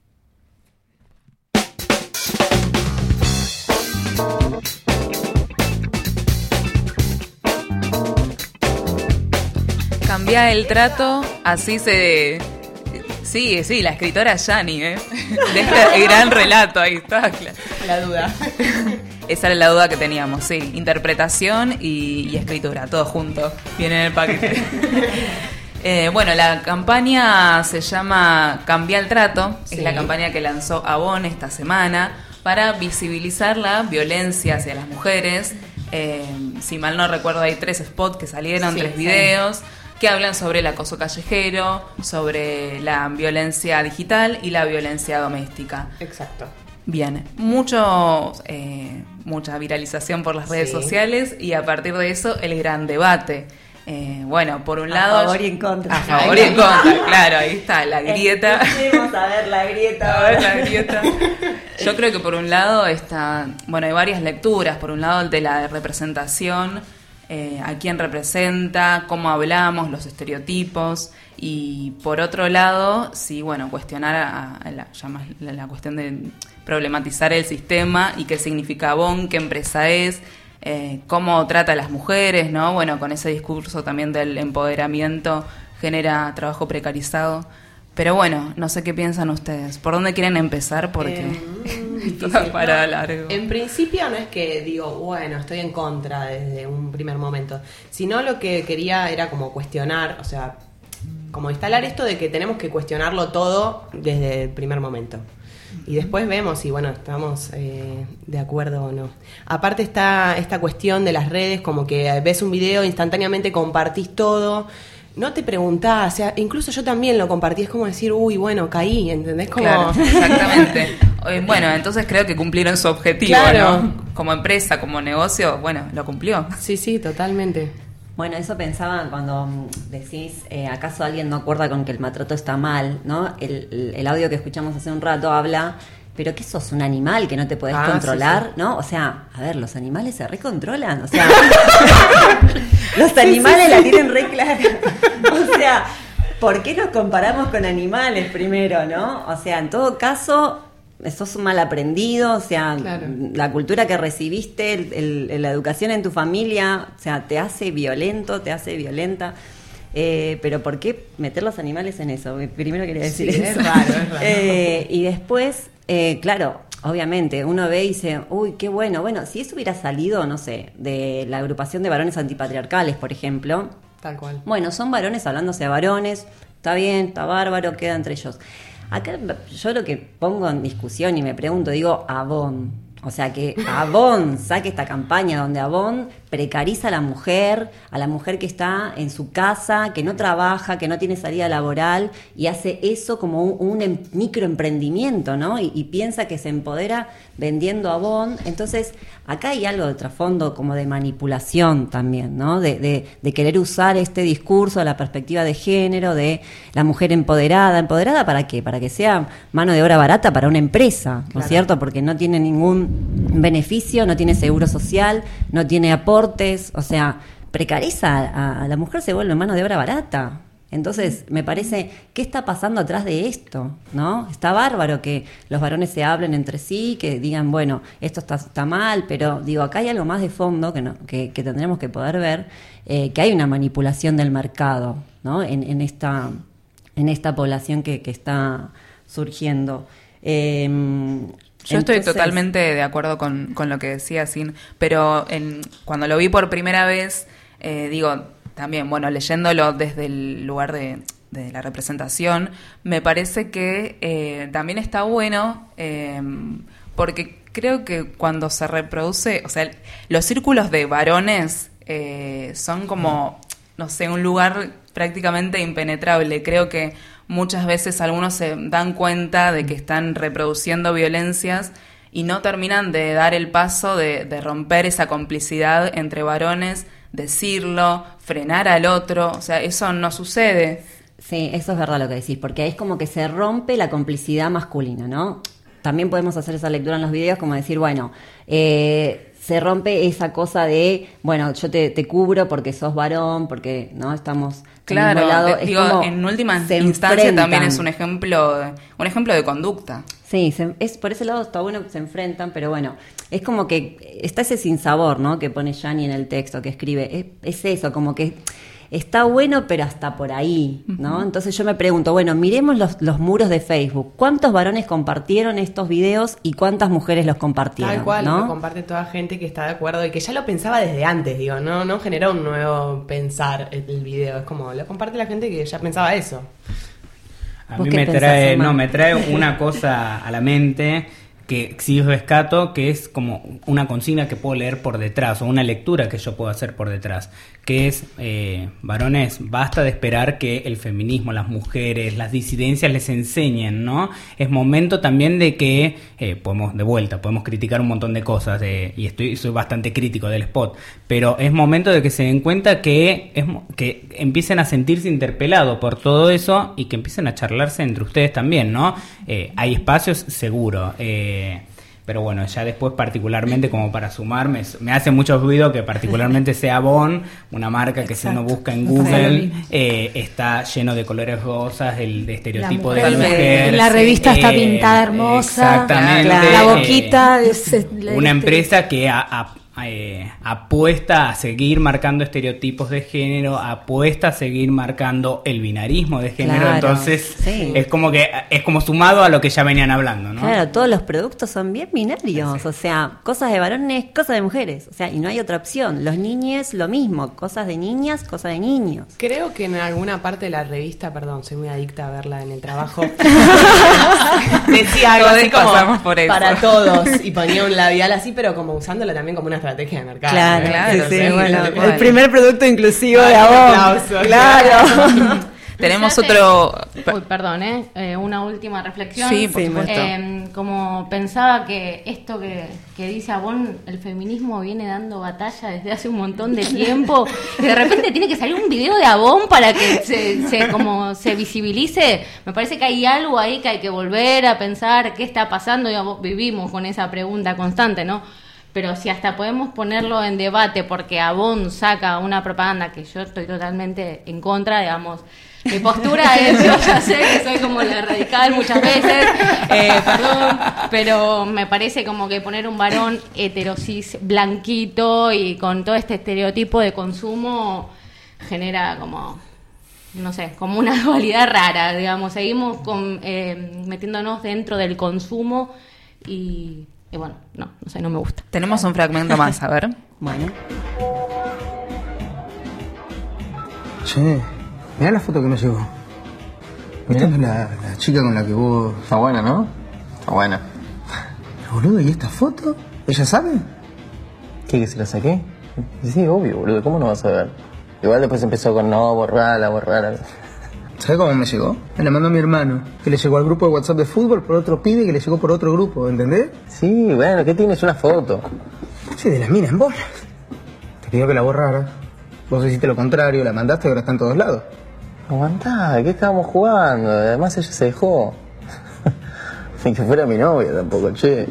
Cambia el trato, así se... Sí, la escritora Yani, de este gran relato, ahí está. La duda. Esa era la duda que teníamos, sí. Interpretación y escritura, todo junto. Viene en el paquete. Bueno, la campaña se llama Cambia el trato. Sí. Es la campaña que lanzó Avon esta semana para visibilizar la violencia hacia las mujeres. Si mal no recuerdo, hay 3 spots que salieron, 3 videos que hablan sobre el acoso callejero, sobre la violencia digital y la violencia doméstica. Exacto. Bien, mucha viralización por las redes sociales y a partir de eso el gran debate. Bueno, por un lado... A favor y en contra. A favor y en contra, claro, ahí está, la grieta. Vamos a ver la grieta. A ver la grieta. Yo creo que por un lado está... Bueno, hay varias lecturas. Por un lado, el de la representación a quién representa, cómo hablamos, los estereotipos. Y por otro lado, sí, bueno, cuestionar la cuestión de problematizar el sistema y qué significa Avon, qué empresa es, cómo trata a las mujeres, ¿no? Bueno, con ese discurso también del empoderamiento genera trabajo precarizado. Pero bueno, no sé qué piensan ustedes. ¿Por dónde quieren empezar? Porque esto da para largo. En principio no es que digo, bueno, estoy en contra desde un primer momento, sino lo que quería era como cuestionar, o sea, como instalar esto de que tenemos que cuestionarlo todo desde el primer momento. Y después vemos si, bueno, estamos de acuerdo o no. Aparte está esta cuestión de las redes, como que ves un video, instantáneamente compartís todo. No te preguntás, o sea, incluso yo también lo compartí, es como decir, uy, bueno, caí, ¿entendés? Como... Claro, exactamente. Bueno, entonces creo que cumplieron su objetivo, claro, ¿no? Como empresa, como negocio, bueno, lo cumplió. Sí, totalmente. Bueno, eso pensaba cuando decís, ¿acaso alguien no acuerda con que el maltrato está mal? ¿No? El audio que escuchamos hace un rato habla, pero ¿qué sos, un animal que no te podés controlar? Sí. ¿No? O sea, a ver, los animales se recontrolan, o sea, los animales la tienen re clara. O sea, ¿por qué nos comparamos con animales primero, no? O sea, en todo caso, sos un mal aprendido, o sea, claro, la cultura que recibiste, la educación en tu familia, o sea, te hace violento, te hace violenta. Pero ¿por qué meter los animales en eso? Primero quería decir eso. Es raro. Y después, claro, obviamente, uno ve y dice, uy, qué bueno. Bueno, si eso hubiera salido, no sé, de la agrupación de varones antipatriarcales, por ejemplo. Tal cual. Bueno, son varones hablándose a varones, está bien, está bárbaro, queda entre ellos. Acá yo lo que pongo en discusión y me pregunto, digo, Avon. O sea, que Avon saque esta campaña donde Avon precariza a la mujer que está en su casa, que no trabaja, que no tiene salida laboral, y hace eso como un microemprendimiento, ¿no? Y piensa que se empodera vendiendo Avon. Entonces, acá hay algo de trasfondo como de manipulación también, ¿no? De querer usar este discurso de la perspectiva de género, de la mujer empoderada. ¿Empoderada para qué? Para que sea mano de obra barata para una empresa, ¿no es cierto? Porque no tiene ningún beneficio, no tiene seguro social, no tiene aportes, o sea, precariza a la mujer, se vuelve mano de obra barata. Entonces, me parece, ¿qué está pasando atrás de esto? ¿No? Está bárbaro que los varones se hablen entre sí, que digan, bueno, esto está mal, pero digo, acá hay algo más de fondo que tendremos que poder ver, que hay una manipulación del mercado, ¿no? En esta población que está surgiendo. Yo estoy totalmente de acuerdo con lo que decía Sin, pero cuando lo vi por primera vez, digo, también, bueno, leyéndolo desde el lugar de la representación, me parece que también está bueno, porque creo que cuando se reproduce, o sea, los círculos de varones son como, no sé, un lugar prácticamente impenetrable. Creo que muchas veces algunos se dan cuenta de que están reproduciendo violencias y no terminan de dar el paso de romper esa complicidad entre varones, decirlo, frenar al otro. O sea, eso no sucede. Sí, eso es verdad lo que decís, porque es como que se rompe la complicidad masculina, ¿no? También podemos hacer esa lectura en los videos como decir, bueno, se rompe esa cosa de, bueno, yo te cubro porque sos varón, porque no estamos... Claro, lado, digo, en última instancia también es un ejemplo de conducta. Sí, es por ese lado está bueno que se enfrentan, pero bueno, es como que está ese sinsabor, ¿no? Que pone Yani en el texto que escribe, es eso, como que está bueno, pero hasta por ahí, ¿no? Uh-huh. Entonces yo me pregunto, bueno, miremos los muros de Facebook. ¿Cuántos varones compartieron estos videos y cuántas mujeres los compartieron? Tal cual, ¿no? Lo comparte toda gente que está de acuerdo y que ya lo pensaba desde antes, digo, no generó un nuevo pensar el video. Es como, lo comparte la gente que ya pensaba eso. A mí me trae una cosa a la mente que sí rescato, que es como una consigna que puedo leer por detrás, o una lectura que yo puedo hacer por detrás, que es, varones, basta de esperar que el feminismo, las mujeres, las disidencias les enseñen, ¿no? Es momento también de que podemos criticar un montón de cosas, y soy bastante crítico del spot, pero es momento de que se den cuenta que empiecen a sentirse interpelados por todo eso y que empiecen a charlarse entre ustedes también, ¿no? Hay espacios seguro, pero bueno, ya después particularmente como para sumar, me hace mucho ruido que particularmente sea Avon, una marca que si uno busca en Google está lleno de colores rosas, de estereotipo de la mujer. La revista está pintada hermosa. Exactamente. La boquita. Una empresa que apuesta a seguir marcando estereotipos de género, apuesta a seguir marcando el binarismo de género, entonces es como sumado a lo que ya venían hablando, ¿no? Claro, todos los productos son bien binarios, o sea, cosas de varones, cosas de mujeres, o sea, y no hay otra opción. Los niñes, lo mismo, cosas de niñas, cosas de niños. Creo que en alguna parte de la revista, perdón, soy muy adicta a verla en el trabajo, decía algo así como por eso. Para todos, y ponía un labial así, pero como usándolo también como una estrategia de mercado. Claro, sí, bueno, el primer producto inclusivo de Avon. Claro. Tenemos otro... Uy, perdón, una última reflexión. Sí, por supuesto. Como pensaba que esto que dice Avon, el feminismo viene dando batalla desde hace un montón de tiempo, y de repente tiene que salir un video de Avon para que se visibilice. Me parece que hay algo ahí que hay que volver a pensar qué está pasando. Digamos, vivimos con esa pregunta constante, ¿no? Pero si hasta podemos ponerlo en debate porque Avon saca una propaganda que yo estoy totalmente en contra, digamos, mi postura es, yo ya sé que soy como la radical muchas veces, perdón, pero me parece como que poner un varón heterosis blanquito y con todo este estereotipo de consumo genera como, no sé, como una dualidad rara, digamos, seguimos metiéndonos dentro del consumo y bueno, no sé, no me gusta. Tenemos un fragmento más, a ver. Bueno. Che, mirá la foto que me llegó. Esta es la chica con la que vos... Está buena, ¿no? Está buena. Pero, boludo, ¿y esta foto? ¿Ella sabe? ¿Qué, que se la saqué? Sí, obvio, boludo, ¿cómo no vas a ver? Igual después empezó con no, borrala. ¿Sabes cómo me llegó? Me la mandó mi hermano, que le llegó al grupo de WhatsApp de fútbol por otro pibe que le llegó por otro grupo, ¿entendés? Sí, bueno, ¿qué tienes? Una foto. Sí, de las minas en bolas. Te pidió que la borrara. Vos hiciste lo contrario, la mandaste y ahora está en todos lados. Aguantá, ¿qué estábamos jugando? Además ella se dejó. Ni que fuera mi novia tampoco, che.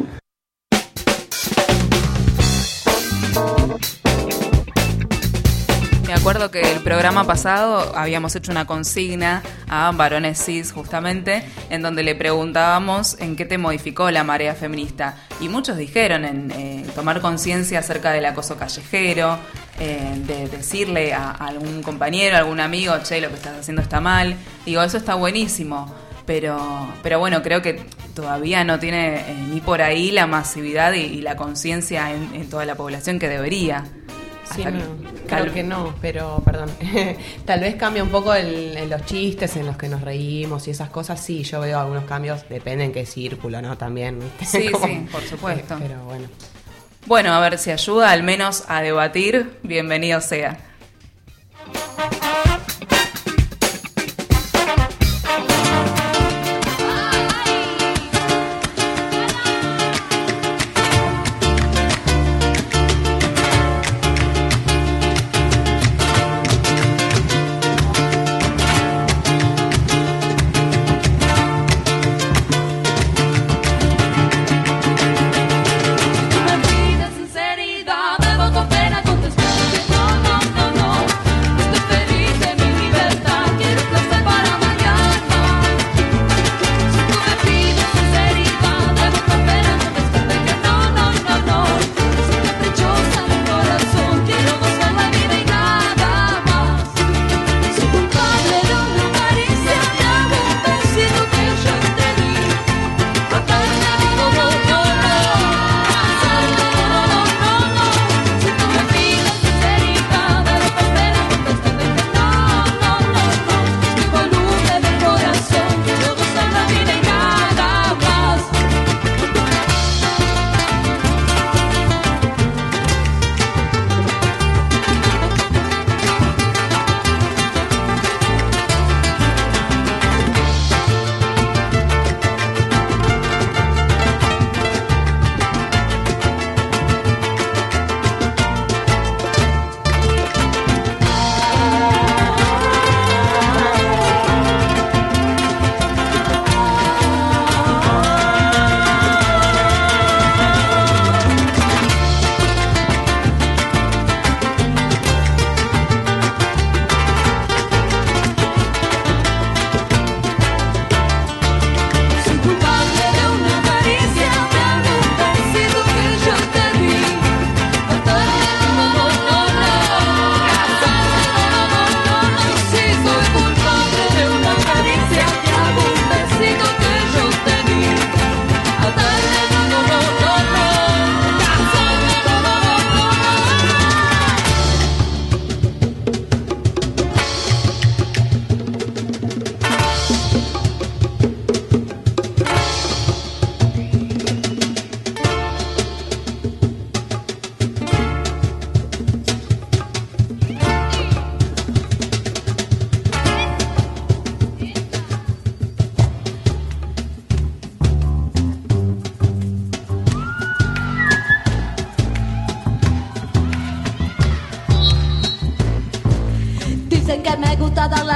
Me acuerdo que el programa pasado habíamos hecho una consigna a varones cis justamente, en donde le preguntábamos en qué te modificó la marea feminista. Y muchos dijeron en tomar conciencia acerca del acoso callejero, de decirle a algún compañero, a algún amigo, che, lo que estás haciendo está mal. Digo, eso está buenísimo. Pero bueno, creo que todavía no tiene ni por ahí la masividad y la conciencia en toda la población que debería. Sí, creo que no, pero perdón. Tal vez cambia un poco en los chistes en los que nos reímos y esas cosas. Sí, yo veo algunos cambios, depende en qué círculo, ¿no? También. Sí, sí, por supuesto. Pero bueno. Bueno, a ver si ayuda al menos a debatir. Bienvenido sea. Sinceridad, debo con pena contestar que no.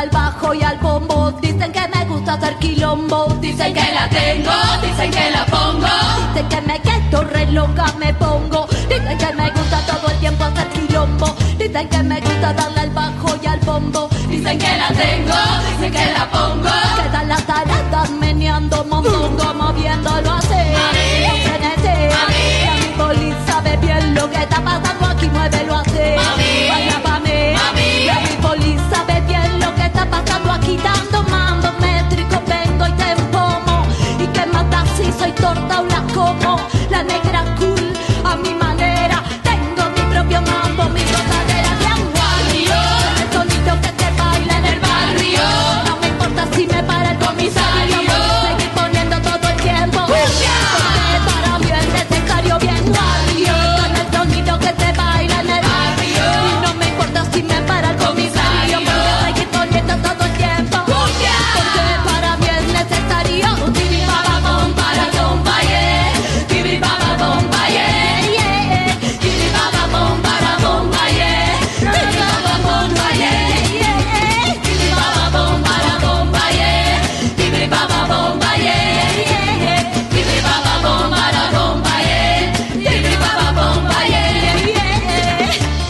al bajo y al bombo. Dicen que me gusta hacer quilombo. Dicen que la tengo, dicen que la pongo. Dicen que me quedo re loca, me pongo. Dicen que me gusta todo el tiempo hacer quilombo. Dicen que me gusta darle al bajo y al bombo. Dicen que la tengo, dicen que la pongo. Quedan las taradas meneando mondongo, moviéndolo así. Mi poli sabe bien lo que está pasando aquí, muévelo así. Baila pa' mí, mi poli sabe bien lo que está pasando aquí, dando mambo métrico, vengo y te empomo. Y que mata si soy torta o la como, la negra cool a mi manera. Tengo mi propio mambo, mi gozadera bien barrio. El sonido que te baila en el barrio. No me importa si me para el comisario, seguir poniendo todo el tiempo. Porque para mí es necesario bien barrio. Con el sonido que te baila en el barrio. Y no me importa si me para el comisario, porque seguir poniendo todo el tiempo. Porque para mí es necesario. Tibi baba bom para bomba, yeah. Tibi baba bomba, yeah, yeah. Tibi baba bom para bomba, yeah. Tibi baba bomba, yeah, yeah. Tibi baba bom para bomba, yeah. Tibi baba bomba, yeah, yeah. Tibi baba bom para bomba, yeah. Tibi baba bomba, yeah, yeah.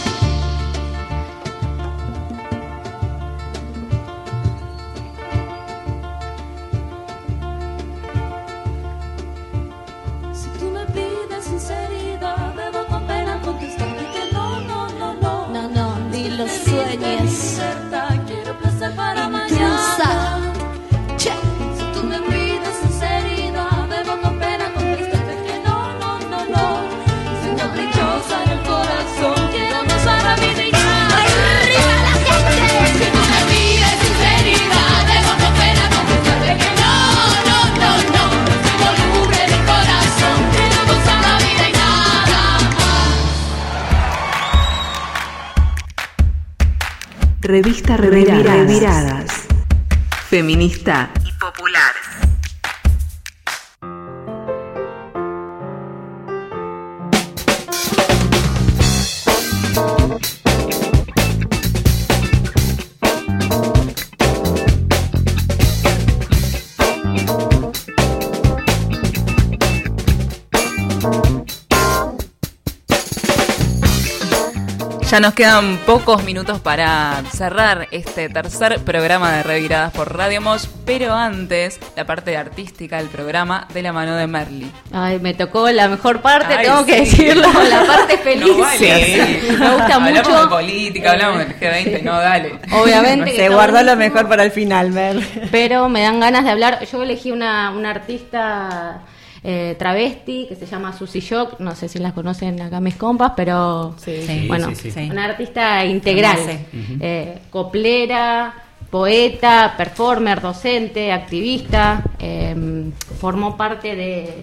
Si tú me pides sinceridad, debo con pena contestarte que no, no, no, no. No, no, ni lo sueñes. Quiero placer para mañana. Che. Si tú me pides sinceridad, debo con pena contestarte que no, no, no, no. Sin caprichosa en el corazón, quiero gozar la vida y nada. ¡Arriba la gente! Si tú me pides sinceridad, debo con pena contestarte que no, no, no, no. Sin voluble en el corazón, quiero gozar la vida y nada más. Revista Reviradas. Feminista y popular. Ya nos quedan pocos minutos para cerrar este tercer programa de Reviradas por Radio Mosh, pero antes, la parte artística del programa de la mano de Merly. Ay, me tocó la mejor parte, Ay, tengo que sí. decirlo, la parte feliz. No, vale. Me gusta mucho. Hablamos de política, hablamos del G20, no, dale. Obviamente que Se está guardó lo buenísimo, mejor para el final, Mer. pero me dan ganas de hablar. Yo elegí una artista travesti que se llama Susie Shock, no sé si las conocen acá mis compas, pero Sí, bueno, sí, sí. una artista integral, coplera, poeta, performer, docente, activista, formó parte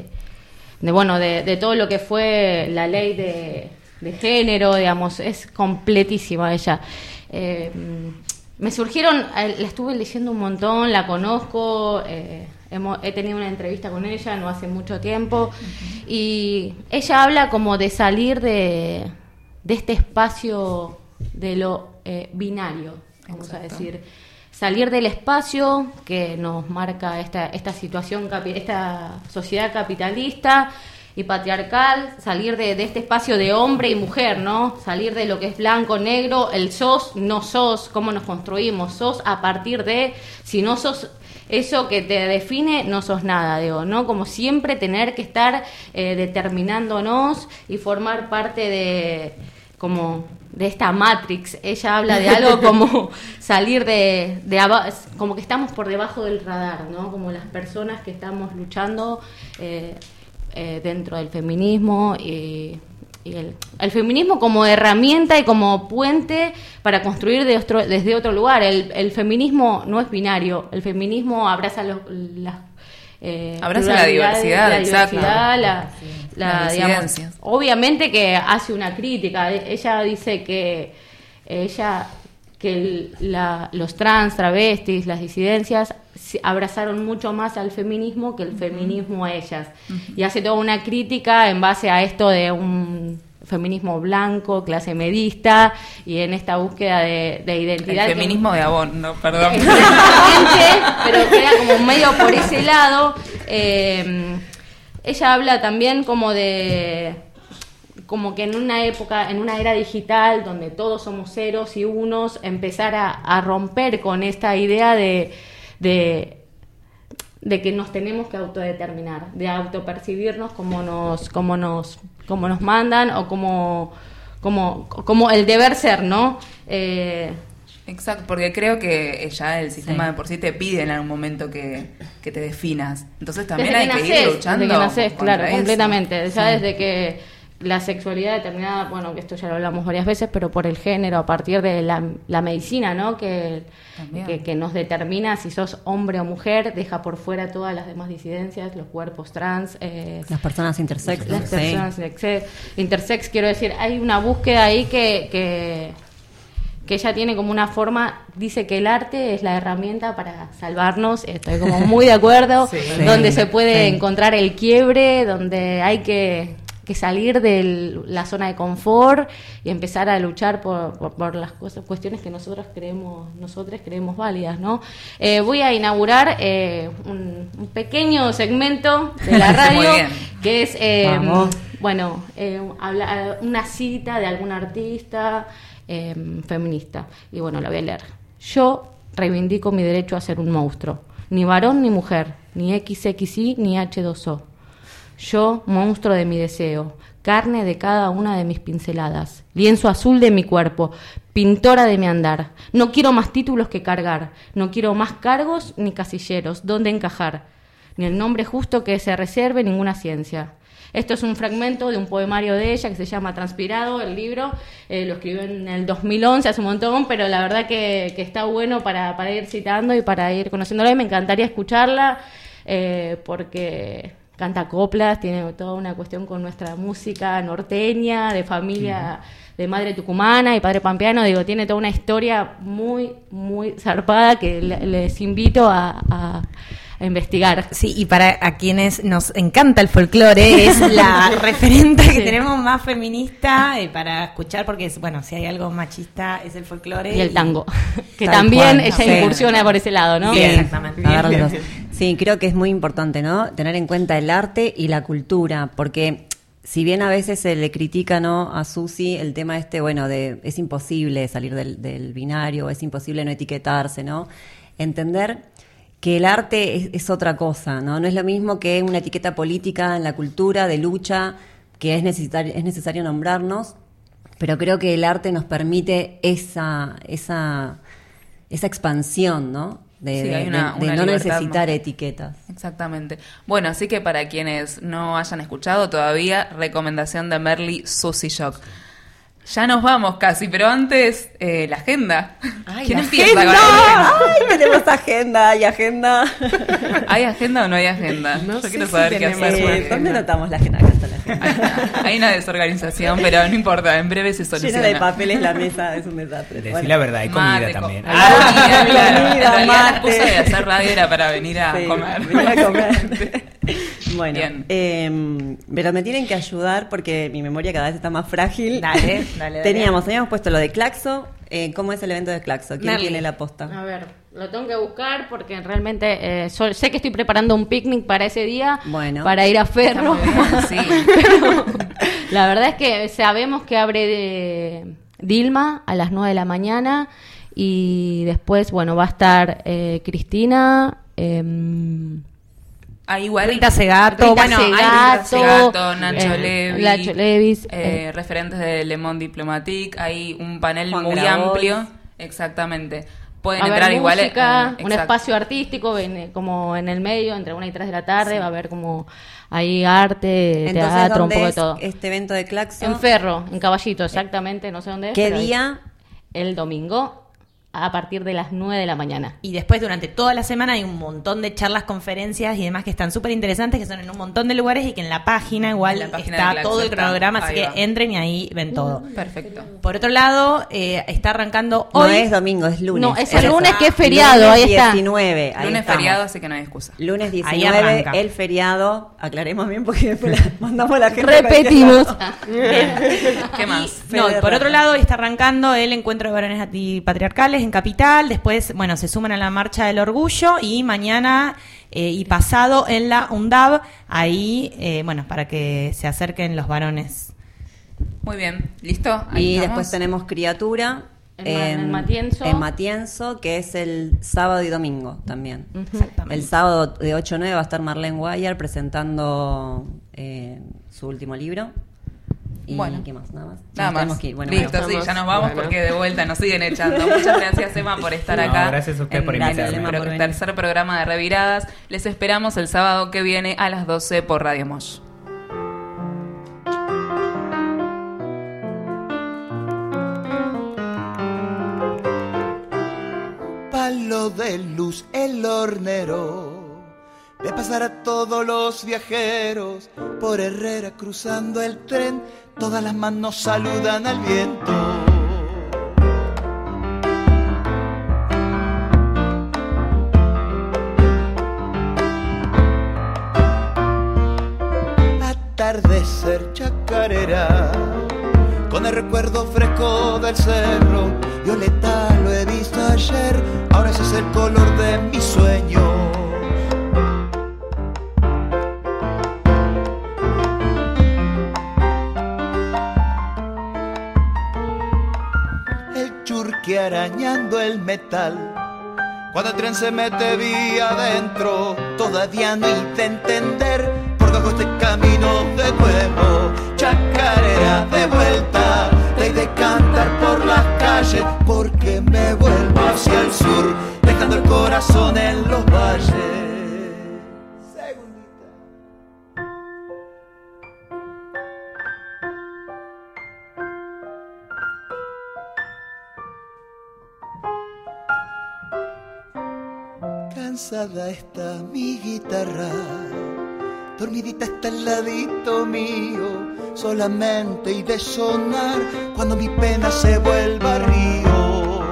de todo lo que fue la ley de género, digamos, es completísima ella. Me surgieron, la estuve leyendo un montón, la conozco, he tenido una entrevista con ella no hace mucho tiempo, y ella habla como de salir de este espacio de lo binario, vamos Exacto. a decir, salir del espacio que nos marca esta situación, esta sociedad capitalista y patriarcal, salir de este espacio de hombre y mujer, ¿no? Salir de lo que es blanco, negro, el sos, no sos, cómo nos construimos, sos a partir de, si no sos eso que te define, no sos nada, digo, ¿no? Como siempre tener que estar determinándonos y formar parte de esta Matrix. Ella habla de algo como salir como que estamos por debajo del radar, ¿no? Como las personas que estamos luchando dentro del feminismo y el feminismo como herramienta y como puente para construir desde otro lugar. El feminismo no es binario, el feminismo abraza abraza la diversidad, exacto. Las Las digamos, disidencias. obviamente que hace una crítica. Ella dice que los trans, travestis, las disidencias abrazaron mucho más al feminismo que el feminismo a ellas. Y hace toda una crítica en base a esto de feminismo blanco, clase medista, y en esta búsqueda de identidad. El feminismo de Avon, no, perdón. Exactamente, pero queda como medio por ese lado. Ella habla también como que en una época, en una era digital donde todos somos ceros y unos, empezar a romper con esta idea de que nos tenemos que autodeterminar, de autopercibirnos como nos mandan o como el deber ser, ¿no? Exacto, porque creo que ya el sistema de por sí te pide en algún momento que te definas. Entonces también hay que ir luchando. Desde que nacés, claro, eso. completamente. Ya desde que la sexualidad determinada, bueno, que esto ya lo hablamos varias veces, pero por el género, a partir de la medicina, ¿no? Que nos determina si sos hombre o mujer, deja por fuera todas las demás disidencias, los cuerpos trans. Las personas intersex. Las personas intersex, quiero decir, hay una búsqueda ahí que ella tiene como una forma, dice que el arte es la herramienta para salvarnos, estoy como muy de acuerdo, donde se puede encontrar el quiebre, donde hay que salir de la zona de confort y empezar a luchar por las cuestiones que nosotros creemos válidas, ¿no? Voy a inaugurar un pequeño segmento de la radio que es una cita de algún artista feminista, y bueno, la voy a leer. Yo reivindico mi derecho a ser un monstruo, ni varón ni mujer, ni XXI ni H2O. Yo, monstruo de mi deseo, carne de cada una de mis pinceladas, lienzo azul de mi cuerpo, pintora de mi andar. No quiero más títulos que cargar, no quiero más cargos ni casilleros, donde encajar, ni el nombre justo que se reserve ninguna ciencia. Esto es un fragmento de un poemario de ella que se llama Transpirado, el libro, lo escribió en el 2011, hace un montón, pero la verdad que está bueno para ir citando y para ir conociéndola, y me encantaría escucharla, porque canta coplas, tiene toda una cuestión con nuestra música norteña, de familia, de madre tucumana y padre pampeano, digo, tiene toda una historia muy, muy zarpada que les invito a investigar. Sí, y para a quienes nos encanta el folclore, es la referente que tenemos más feminista para escuchar, porque si hay algo machista es el folclore. Y el tango, que también ella incursiona por ese lado, ¿no? Sí, exactamente. Sí, creo que es muy importante, ¿no? Tener en cuenta el arte y la cultura, porque si bien a veces se le critica, ¿no?, a Susi el tema es imposible salir del binario, es imposible no etiquetarse, ¿no? Entender que el arte es otra cosa, ¿no? No es lo mismo que una etiqueta política en la cultura, de lucha, que es necesario nombrarnos, pero creo que el arte nos permite esa expansión, ¿no? De no necesitar etiquetas. Exactamente. Bueno, así que para quienes no hayan escuchado todavía, recomendación de Merly, Susi Shock. Ya nos vamos casi, pero antes la agenda. ¿Quién empieza con la agenda? ¡Ay, tenemos agenda! ¿Hay agenda? ¿Hay agenda o no hay agenda? No Yo quiero saber qué hacer. ¿Dónde notamos la agenda? Acá está la agenda. Hay una desorganización, pero no importa, en breve se soluciona. Llena de papeles la mesa, es un desastre. Decí la verdad, hay comida también. Claro. En realidad la excusa de hacer radio era para venir a comer. Venir a comer. Bueno, pero me tienen que ayudar porque mi memoria cada vez está más frágil. Dale. Habíamos puesto lo de Claxo. ¿Cómo es el evento de Claxo? ¿Quién tiene la posta? A ver, lo tengo que buscar porque realmente sé que estoy preparando un picnic para ese día, para ir a Ferro. Sí. Pero la verdad es que sabemos que abre Dilma a las 9 de la mañana y después, va a estar Cristina. Igual Rita Segato, Nacho Levis, referentes de Le Monde Diplomatique, hay un panel Juan muy Grabois. amplio, exactamente. Pueden Va a entrar haber igual música, un espacio artístico como en el medio, entre 1 y 3 de la tarde, va a haber como ahí arte, teatro, un poco de todo. Este evento de Claxo. En Ferro, en Caballito, exactamente, no sé dónde es. ¿Qué día? El domingo a partir de las 9 de la mañana. Y después durante toda la semana hay un montón de charlas, conferencias y demás que están súper interesantes, que son en un montón de lugares y que en la página igual está todo el cronograma, así que entren y ahí ven todo. Perfecto. Por otro lado, está arrancando hoy. No es domingo, es lunes. No, es el lunes que es feriado, lunes ahí está. 19, ahí Lunes estamos. feriado, así que no hay excusa. Lunes Ahí 19, arranca. el feriado. Aclaremos bien porque después mandamos a la gente. Repetimos. ¿Qué más? No, y por otro lado está arrancando el encuentro de varones antipatriarcales en Capital. Después, bueno, se suman a la Marcha del Orgullo y mañana y pasado en la UNDAB, ahí, bueno, para que se acerquen los varones. Muy bien, ¿listo? Ahí Y estamos. después tenemos Criatura En Matienzo. En Matienzo, que es el sábado y domingo también. Exactamente. El sábado de 8 a 9 va a estar Marlene Guayar presentando su último libro. Y Bueno. ¿qué más? Nada más. Nada Nos más. tenemos que ir. Bueno, Listo, bueno. sí, ya nos vamos porque de vuelta nos siguen echando. Muchas gracias, Emma, por estar No, acá. gracias a usted por en invitarme. el Emma, por venir. tercer programa de Reviradas. Les esperamos el sábado que viene a las 12 por Radio Mosh. Palo de luz, el hornero, de pasar a todos los viajeros por Herrera cruzando el tren, todas las manos saludan al viento. Atardecer chacarera, con el recuerdo fresco del cerro, violeta lo he visto ayer, ahora ese es el color de mis sueños. El churqui arañando el metal, cuando el tren se mete vía adentro, todavía no hice entender por qué hago este camino de nuevo. Chacarera de vuelta, de cantar por las calles, porque me vuelvo hacia el sur, dejando el corazón en los valles. Cansada está mi guitarra, dormidita está al ladito mío, solamente y de sonar cuando mi pena se vuelva río.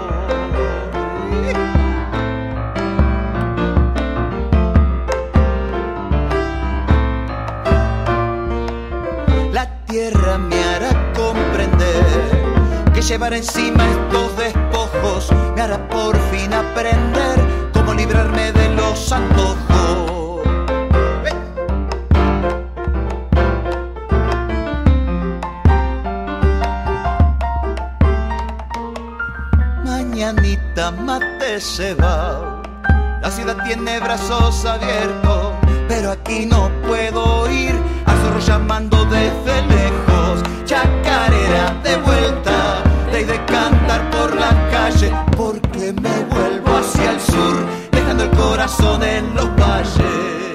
La tierra me hará comprender que llevar encima estos despojos me hará por fin aprender cómo librarme de los antojos. Mañanita mate se va, la ciudad tiene brazos abiertos, pero aquí no